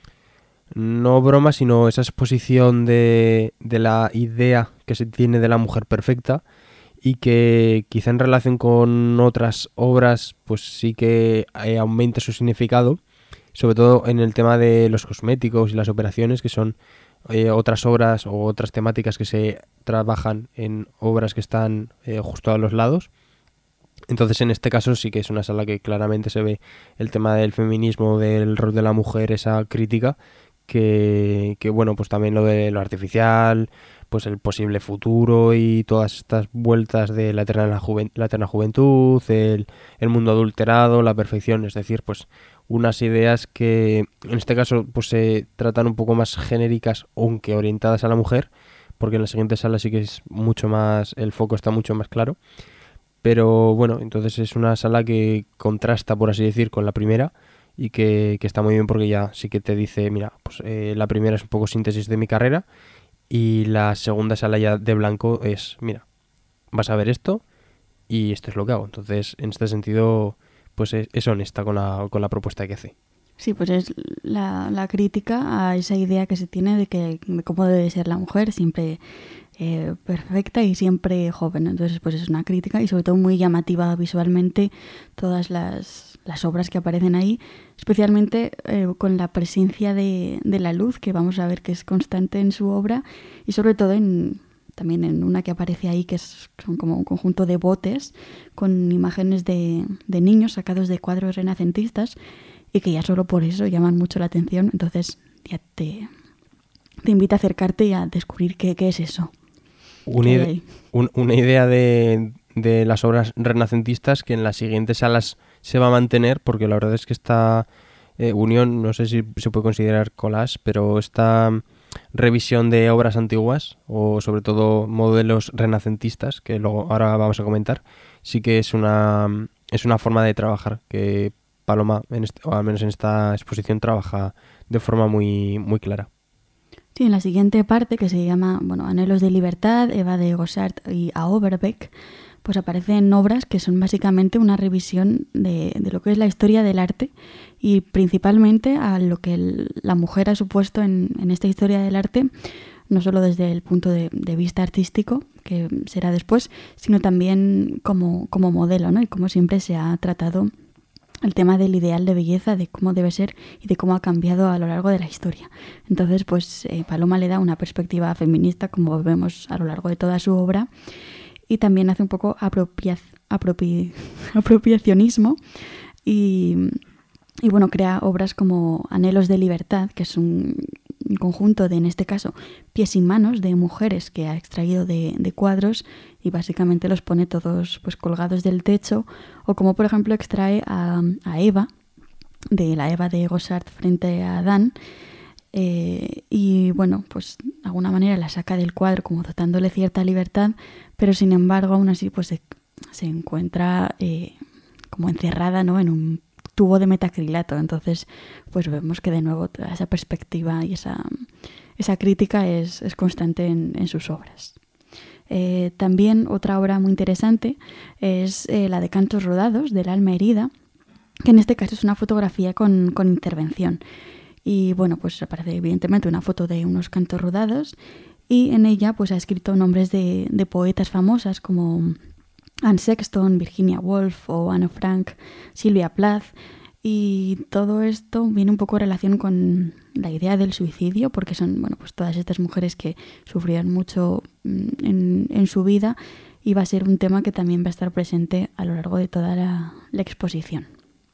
no broma, sino esa exposición de, de la idea que se tiene de la mujer perfecta y que quizá en relación con otras obras pues sí que eh, aumenta su significado, sobre todo en el tema de los cosméticos y las operaciones, que son eh, otras obras o otras temáticas que se trabajan en obras que están eh, justo a los lados. Entonces en este caso sí que es una sala que claramente se ve el tema del feminismo, del rol de la mujer, esa crítica, que, que bueno, pues también lo de lo artificial, pues el posible futuro y todas estas vueltas de la eterna, juven, la eterna juventud, el, el mundo adulterado, la perfección, es decir, pues unas ideas que en este caso pues se tratan un poco más genéricas, aunque orientadas a la mujer, porque en la siguiente sala sí que es mucho más, el foco está mucho más claro. Pero bueno, entonces es una sala que contrasta, por así decir, con la primera y que, que está muy bien porque ya sí que te dice, mira, pues eh, la primera es un poco síntesis de mi carrera y la segunda sala ya de blanco es, mira, vas a ver esto y esto es lo que hago. Entonces, en este sentido, pues es, es honesta con la, con la propuesta que hace. Sí, pues es la, la crítica a esa idea que se tiene de que de cómo debe ser la mujer, siempre eh, perfecta y siempre joven. Entonces, pues es una crítica y sobre todo muy llamativa visualmente todas las, las obras que aparecen ahí, especialmente eh, con la presencia de, de la luz, que vamos a ver que es constante en su obra, y sobre todo en también en una que aparece ahí, que es, son como un conjunto de botes con imágenes de, de niños sacados de cuadros renacentistas, y que ya solo por eso llaman mucho la atención. Entonces ya te, te invita a acercarte y a descubrir qué, qué es eso. Una, ide- un, una idea de, de las obras renacentistas que en las siguientes salas se va a mantener, porque la verdad es que esta eh, unión, no sé si se puede considerar collage, pero esta revisión de obras antiguas, o sobre todo modelos renacentistas, que luego ahora vamos a comentar, sí que es una, es una forma de trabajar que Paloma, en este, o al menos en esta exposición, trabaja de forma muy, muy clara. Sí, en la siguiente parte, que se llama bueno, Anhelos de Libertad, Eva de Gossart y A. Overbeck, pues aparecen obras que son básicamente una revisión de, de lo que es la historia del arte y principalmente a lo que el, la mujer ha supuesto en, en esta historia del arte, no solo desde el punto de, de vista artístico, que será después, sino también como, como modelo, ¿no? Y como siempre se ha tratado el tema del ideal de belleza, de cómo debe ser y de cómo ha cambiado a lo largo de la historia. Entonces, pues eh, Paloma le da una perspectiva feminista, como vemos a lo largo de toda su obra, y también hace un poco apropia, apropi, apropiacionismo y, y bueno, crea obras como Anhelos de Libertad, que es un, un conjunto de, en este caso, pies y manos de mujeres que ha extraído de, de cuadros y básicamente los pone todos pues colgados del techo, o como por ejemplo extrae a, a Eva, de la Eva de Gossart frente a Adán, eh, y bueno, pues de alguna manera la saca del cuadro como dotándole cierta libertad, pero sin embargo aún así pues se, se encuentra eh, como encerrada, ¿no?, en un tubo de metacrilato. Entonces pues vemos que de nuevo toda esa perspectiva y esa, esa crítica es, es constante en, en sus obras. Eh, también otra obra muy interesante es eh, la de Cantos rodados, del alma herida, que en este caso es una fotografía con, con intervención. Y bueno, pues aparece evidentemente una foto de unos cantos rodados y en ella pues ha escrito nombres de, de poetas famosas como Anne Sexton, Virginia Woolf o Anne Frank, Sylvia Plath. Y todo esto viene un poco en relación con la idea del suicidio, porque son bueno, pues todas estas mujeres que sufrieron mucho en, en su vida, y va a ser un tema que también va a estar presente a lo largo de toda la, la exposición.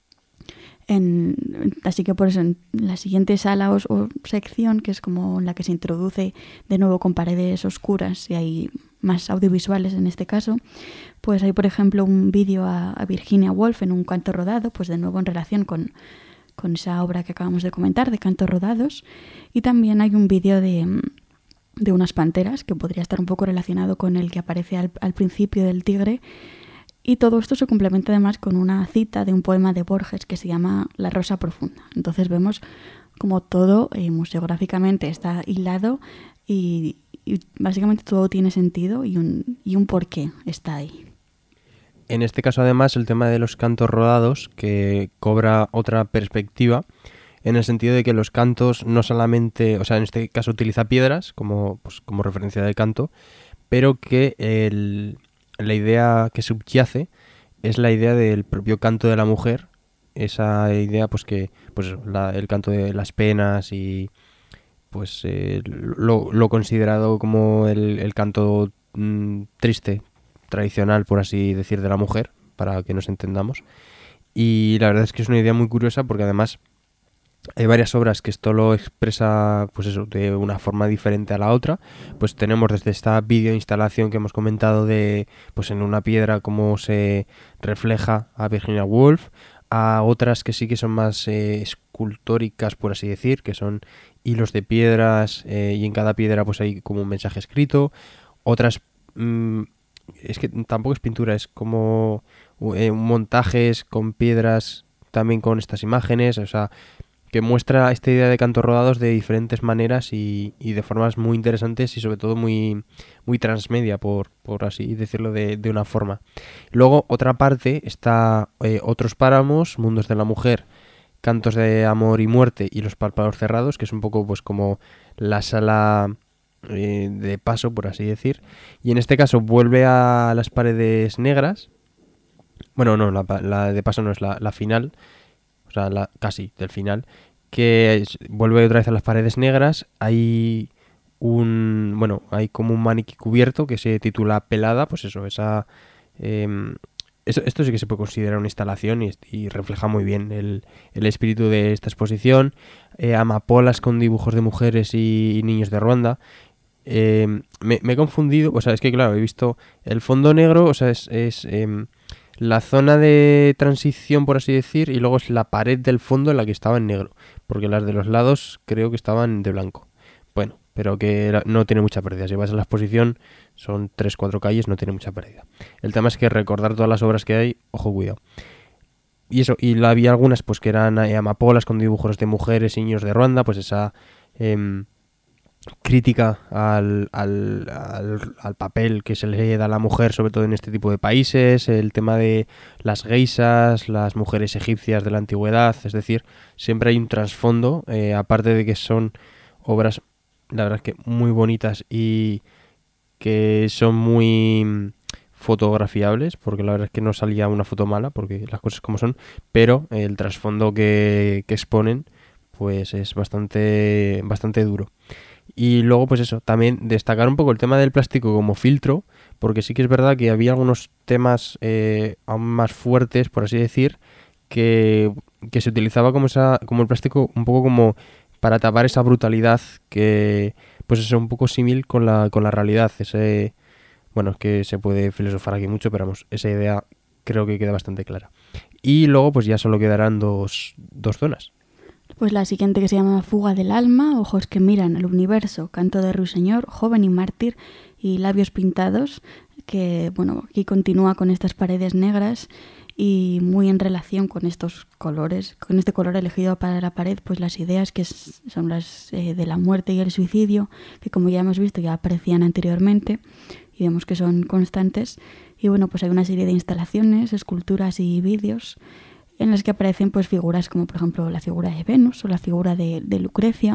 En, así que por eso en la siguiente sala o, o sección, que es como la que se introduce de nuevo con paredes oscuras y hay más audiovisuales en este caso, pues hay por ejemplo un vídeo a, a Virginia Woolf en un canto rodado, pues de nuevo en relación con, con esa obra que acabamos de comentar de cantos rodados, y también hay un vídeo de, de unas panteras que podría estar un poco relacionado con el que aparece al, al principio del tigre. Y todo esto se complementa además con una cita de un poema de Borges que se llama La rosa profunda. Entonces vemos como todo eh, museográficamente está hilado y, y básicamente todo tiene sentido y un, y un porqué está ahí. En este caso además el tema de los cantos rodados que cobra otra perspectiva en el sentido de que los cantos no solamente, o sea, en este caso utiliza piedras como, pues, como referencia del canto, pero que el... la idea que subyace es la idea del propio canto de la mujer, esa idea pues que pues la, el canto de las penas y pues eh, lo, lo considerado como el, el canto mmm, triste, tradicional por así decir, de la mujer, para que nos entendamos. Y la verdad es que es una idea muy curiosa porque además hay varias obras que esto lo expresa, pues eso, de una forma diferente a la otra. Pues tenemos desde esta video instalación que hemos comentado de, pues en una piedra cómo se refleja a Virginia Woolf, a otras que sí que son más eh, escultóricas, por así decir, que son hilos de piedras eh, y en cada piedra pues hay como un mensaje escrito. Otras, mmm, es que tampoco es pintura, es como eh, montajes con piedras también con estas imágenes, o sea, que muestra esta idea de cantos rodados de diferentes maneras y, y de formas muy interesantes y sobre todo muy, muy transmedia, por, por así decirlo de, de una forma. Luego, otra parte está eh, Otros páramos, Mundos de la mujer, Cantos de amor y muerte y Los párpados cerrados, que es un poco pues como la sala eh, de paso, por así decir. Y en este caso vuelve a las paredes negras. Bueno, no, la, la de paso no es la, la final. O sea, la, casi del final, que es, vuelve otra vez a las paredes negras. Hay un, bueno, hay como un maniquí cubierto que se titula Pelada, pues eso, esa, eh, eso, esto sí que se puede considerar una instalación y, y refleja muy bien el, el espíritu de esta exposición. Eh, amapolas con dibujos de mujeres y, y niños de Ruanda. Eh, me, me he confundido, o sea, es que claro, he visto el fondo negro, o sea, es... es eh, la zona de transición, por así decir, y luego es la pared del fondo en la que estaba en negro, porque las de los lados creo que estaban de blanco. Bueno, pero que era, no tiene mucha pérdida. Si vas a la exposición, son tres cuatro calles, no tiene mucha pérdida. El tema es que recordar todas las obras que hay, ojo, cuidado. Y eso, y había algunas pues que eran eh, amapolas con dibujos de mujeres y niños de Ruanda, pues esa... Eh, crítica al, al, al, al papel que se le da a la mujer, sobre todo en este tipo de países, el tema de las geisas, las mujeres egipcias de la antigüedad, es decir, siempre hay un trasfondo, eh, aparte de que son obras, la verdad es que muy bonitas y que son muy fotografiables, porque la verdad es que no salía una foto mala, porque las cosas como son, pero el trasfondo que, que exponen pues es bastante, bastante duro. Y luego, pues eso, también destacar un poco el tema del plástico como filtro, porque sí que es verdad que había algunos temas eh, aún más fuertes, por así decir, que, que se utilizaba como esa, como el plástico un poco como para tapar esa brutalidad que, pues eso, un poco símil con la, con la realidad. Ese, bueno, es que se puede filosofar aquí mucho, pero vamos, esa idea creo que queda bastante clara. Y luego, pues ya solo quedarán dos, dos zonas. Pues la siguiente, que se llama Fuga del alma, Ojos que miran al universo, Canto de Ruiseñor, Joven y mártir y Labios pintados, que bueno, aquí continúa con estas paredes negras y muy en relación con estos colores, con este color elegido para la pared, pues las ideas que es, son las eh, de la muerte y el suicidio, que como ya hemos visto ya aparecían anteriormente y vemos que son constantes. Y bueno, pues hay una serie de instalaciones, esculturas y vídeos en las que aparecen pues figuras como por ejemplo la figura de Venus o la figura de, de Lucrecia.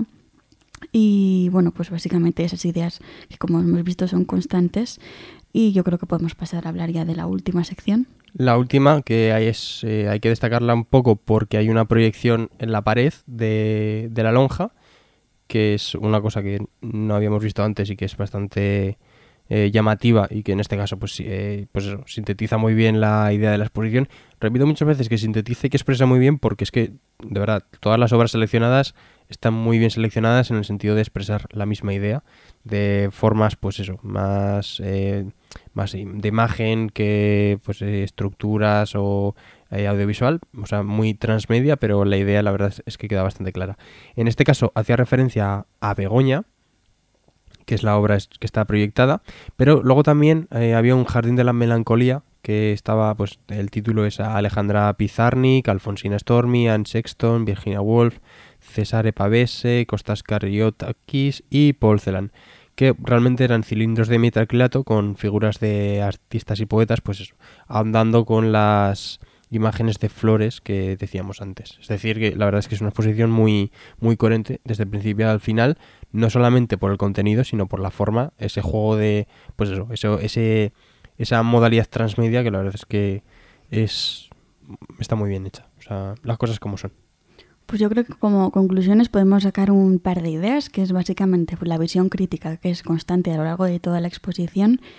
Y bueno, pues básicamente esas ideas que como hemos visto son constantes. Y yo creo que podemos pasar a hablar ya de la última sección. La última, que hay, es, eh, hay que destacarla un poco porque hay una proyección en la pared de, de la lonja, que es una cosa que no habíamos visto antes y que es bastante eh, llamativa y que en este caso pues, eh, pues eso, sintetiza muy bien la idea de la exposición. Repito muchas veces que sintetiza y que expresa muy bien porque es que, de verdad, todas las obras seleccionadas están muy bien seleccionadas en el sentido de expresar la misma idea de formas, pues eso, más, eh, más de imagen que pues eh, estructuras o eh, audiovisual, o sea, muy transmedia, pero la idea la verdad es que queda bastante clara. En este caso hacía referencia a Begoña, que es la obra que está proyectada, pero luego también eh, había un Jardín de la Melancolía, que estaba, pues el título es Alejandra Pizarnik, Alfonsina Stormy, Anne Sexton, Virginia Woolf, Cesare Pavese, Kostas Kariotakis y Paul Celan, que realmente eran cilindros de metacrilato con figuras de artistas y poetas, pues eso, ahondando con las imágenes de flores que decíamos antes. Es decir, que la verdad es que es una exposición muy, muy coherente desde el principio al final, no solamente por el contenido, sino por la forma, ese juego de, pues eso, eso ese, esa modalidad transmedia que la verdad es que es está muy bien hecha. O sea, las cosas como son. Pues yo creo que como conclusiones podemos sacar un par de ideas, que es básicamente la visión crítica, que es constante a lo largo de toda la exposición.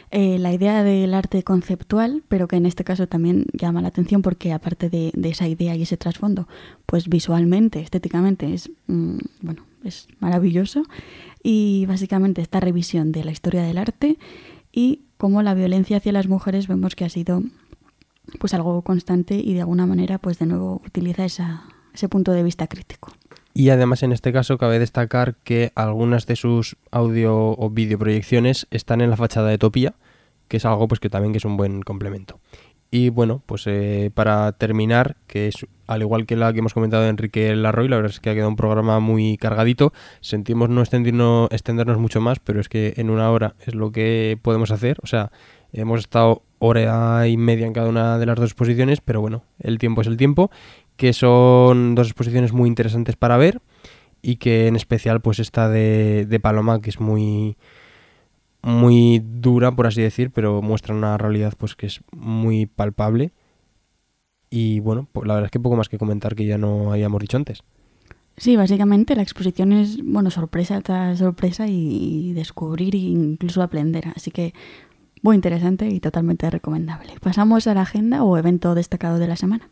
eh, la idea del arte conceptual, pero que en este caso también llama la atención porque aparte de, de esa idea y ese trasfondo, pues visualmente, estéticamente es, mmm, bueno, es maravilloso. Y básicamente esta revisión de la historia del arte y cómo la violencia hacia las mujeres vemos que ha sido pues algo constante y de alguna manera pues de nuevo utiliza esa, ese punto de vista crítico. Y además en este caso cabe destacar que algunas de sus audio o videoproyecciones están en la fachada de Topía, que es algo pues que también que es un buen complemento. Y bueno, pues eh, para terminar, que es al igual que la que hemos comentado de Enrique Larroy, la verdad es que ha quedado un programa muy cargadito. Sentimos no extendernos, extendernos mucho más, pero es que en una hora es lo que podemos hacer. O sea, hemos estado hora y media en cada una de las dos exposiciones, pero bueno, el tiempo es el tiempo, que son dos exposiciones muy interesantes para ver y que en especial pues esta de, de Paloma, que es muy... muy dura, por así decir, pero muestra una realidad pues que es muy palpable. Y bueno, pues la verdad es que poco más que comentar que ya no hayamos dicho antes. Sí, básicamente la exposición es, bueno, sorpresa tras sorpresa y, y descubrir e incluso aprender. Así que muy interesante y totalmente recomendable. Pasamos a la agenda o evento destacado de la semana.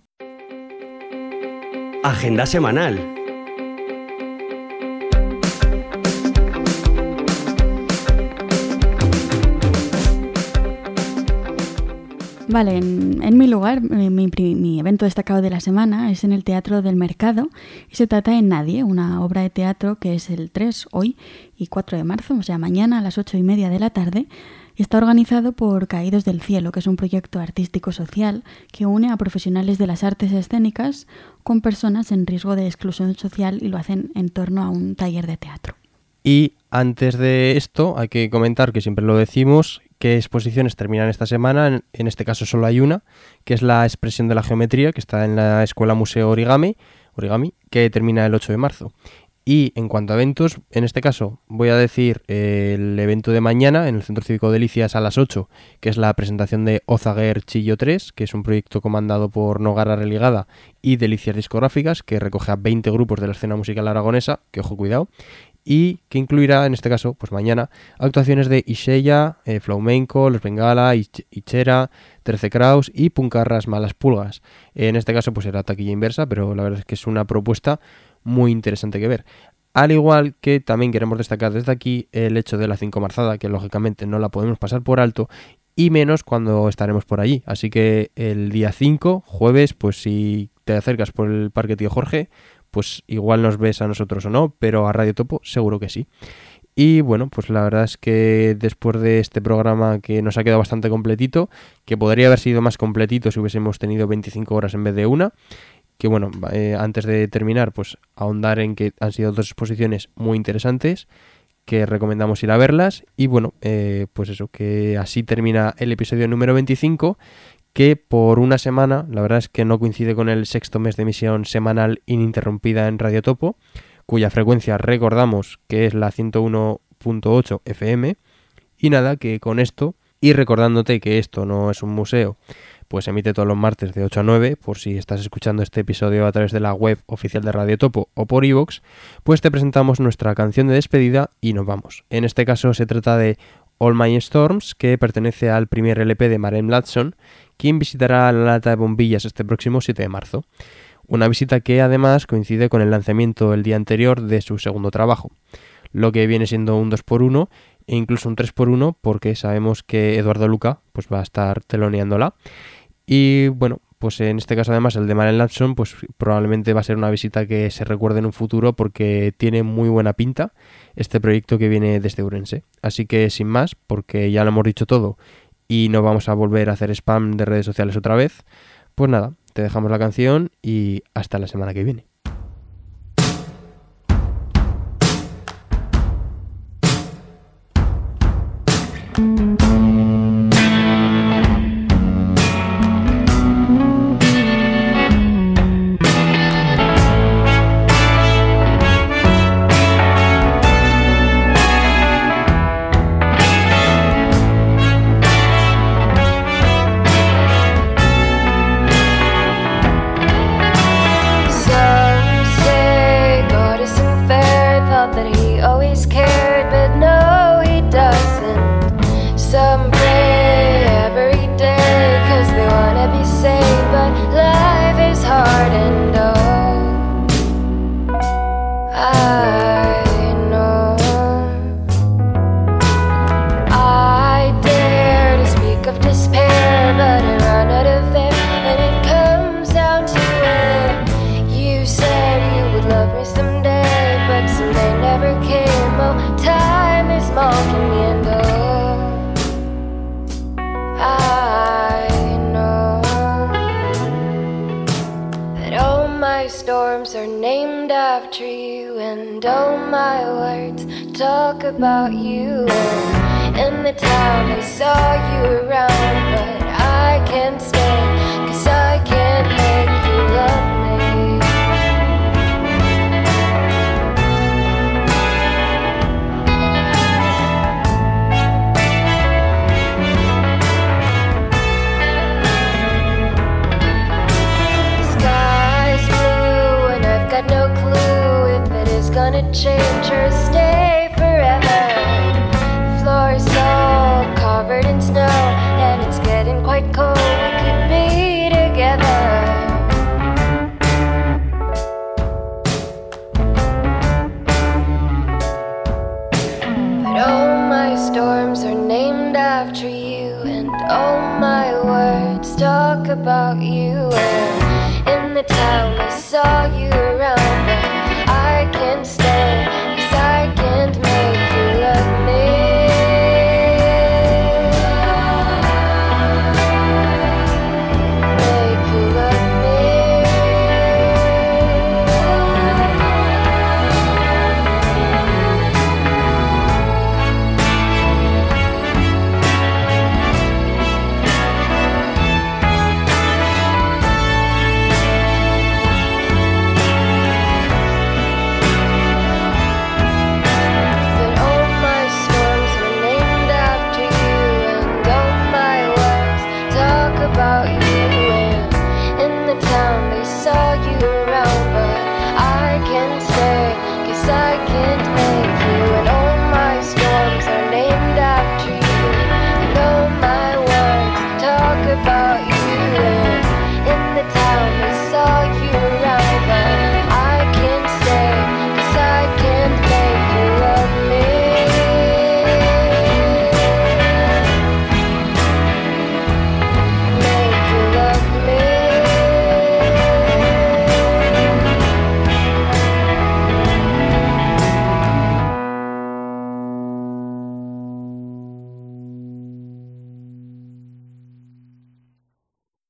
Agenda semanal. Vale, en, en mi lugar, mi, mi evento destacado de la semana es en el Teatro del Mercado y se trata de Nadie, una obra de teatro que es el tres, hoy y cuatro de marzo, o sea, mañana a las ocho y media de la tarde, y está organizado por Caídos del Cielo, que es un proyecto artístico-social que une a profesionales de las artes escénicas con personas en riesgo de exclusión social y lo hacen en torno a un taller de teatro. Y antes de esto hay que comentar, que siempre lo decimos, qué exposiciones terminan esta semana. En este caso solo hay una, que es la expresión de la geometría, que está en la Escuela Museo Origami, Origami que termina el ocho de marzo. Y en cuanto a eventos, en este caso voy a decir eh, el evento de mañana en el Centro Cívico Delicias a las ocho, que es la presentación de Ozaguer Chillo tres, que es un proyecto comandado por Nogara Religada y Delicias Discográficas, que recoge a veinte grupos de la escena musical aragonesa, que ojo cuidado, y que incluirá, en este caso, pues mañana, actuaciones de Isheya, eh, Flamenco, Los Bengala, Ich- Ichera, Terce Kraus y Puncarras Malas Pulgas. En este caso, pues será taquilla inversa, pero la verdad es que es una propuesta muy interesante que ver. Al igual que también queremos destacar desde aquí el hecho de la cinco Marzada, que lógicamente no la podemos pasar por alto, y menos cuando estaremos por allí. Así que el día cinco, jueves, pues si te acercas por el Parque Tío Jorge, pues igual nos ves a nosotros o no, pero a Radio Topo seguro que sí. Y bueno, pues la verdad es que después de este programa que nos ha quedado bastante completito, que podría haber sido más completito si hubiésemos tenido veinticinco horas en vez de una, que bueno, eh, antes de terminar, pues ahondar en que han sido dos exposiciones muy interesantes, que recomendamos ir a verlas, y bueno, eh, pues eso, que así termina el episodio número veinticinco, que por una semana, la verdad es que no coincide con el sexto mes de emisión semanal ininterrumpida en Radio Topo, cuya frecuencia recordamos que es la ciento uno punto ocho F M, y nada, que con esto, y recordándote que esto no es un museo, pues emite todos los martes de ocho a nueve, por si estás escuchando este episodio a través de la web oficial de Radio Topo o por iVoox, pues te presentamos nuestra canción de despedida y nos vamos. En este caso se trata de All My Storms, que pertenece al primer L P de Maren Ladson, quien visitará la lata de bombillas este próximo siete de marzo. Una visita que además coincide con el lanzamiento el día anterior de su segundo trabajo, lo que viene siendo un dos por uno e incluso un tres por uno, porque sabemos que Eduardo Luca pues va a estar teloneándola. Y bueno, pues en este caso además el de Maren Ladson pues probablemente va a ser una visita que se recuerde en un futuro, porque tiene muy buena pinta este proyecto que viene desde Ourense. Así que sin más, porque ya lo hemos dicho todo y no vamos a volver a hacer spam de redes sociales otra vez, pues nada, te dejamos la canción y hasta la semana que viene. So about you. In the town they saw you around, but I can't stay, 'cause I can't make you love me. The sky's blue and I've got no clue if it is gonna change or stay forever. The floor is all covered in snow and it's getting quite cold. We could be together. But all my storms are named after you, and all my words talk about you. And in the town I saw you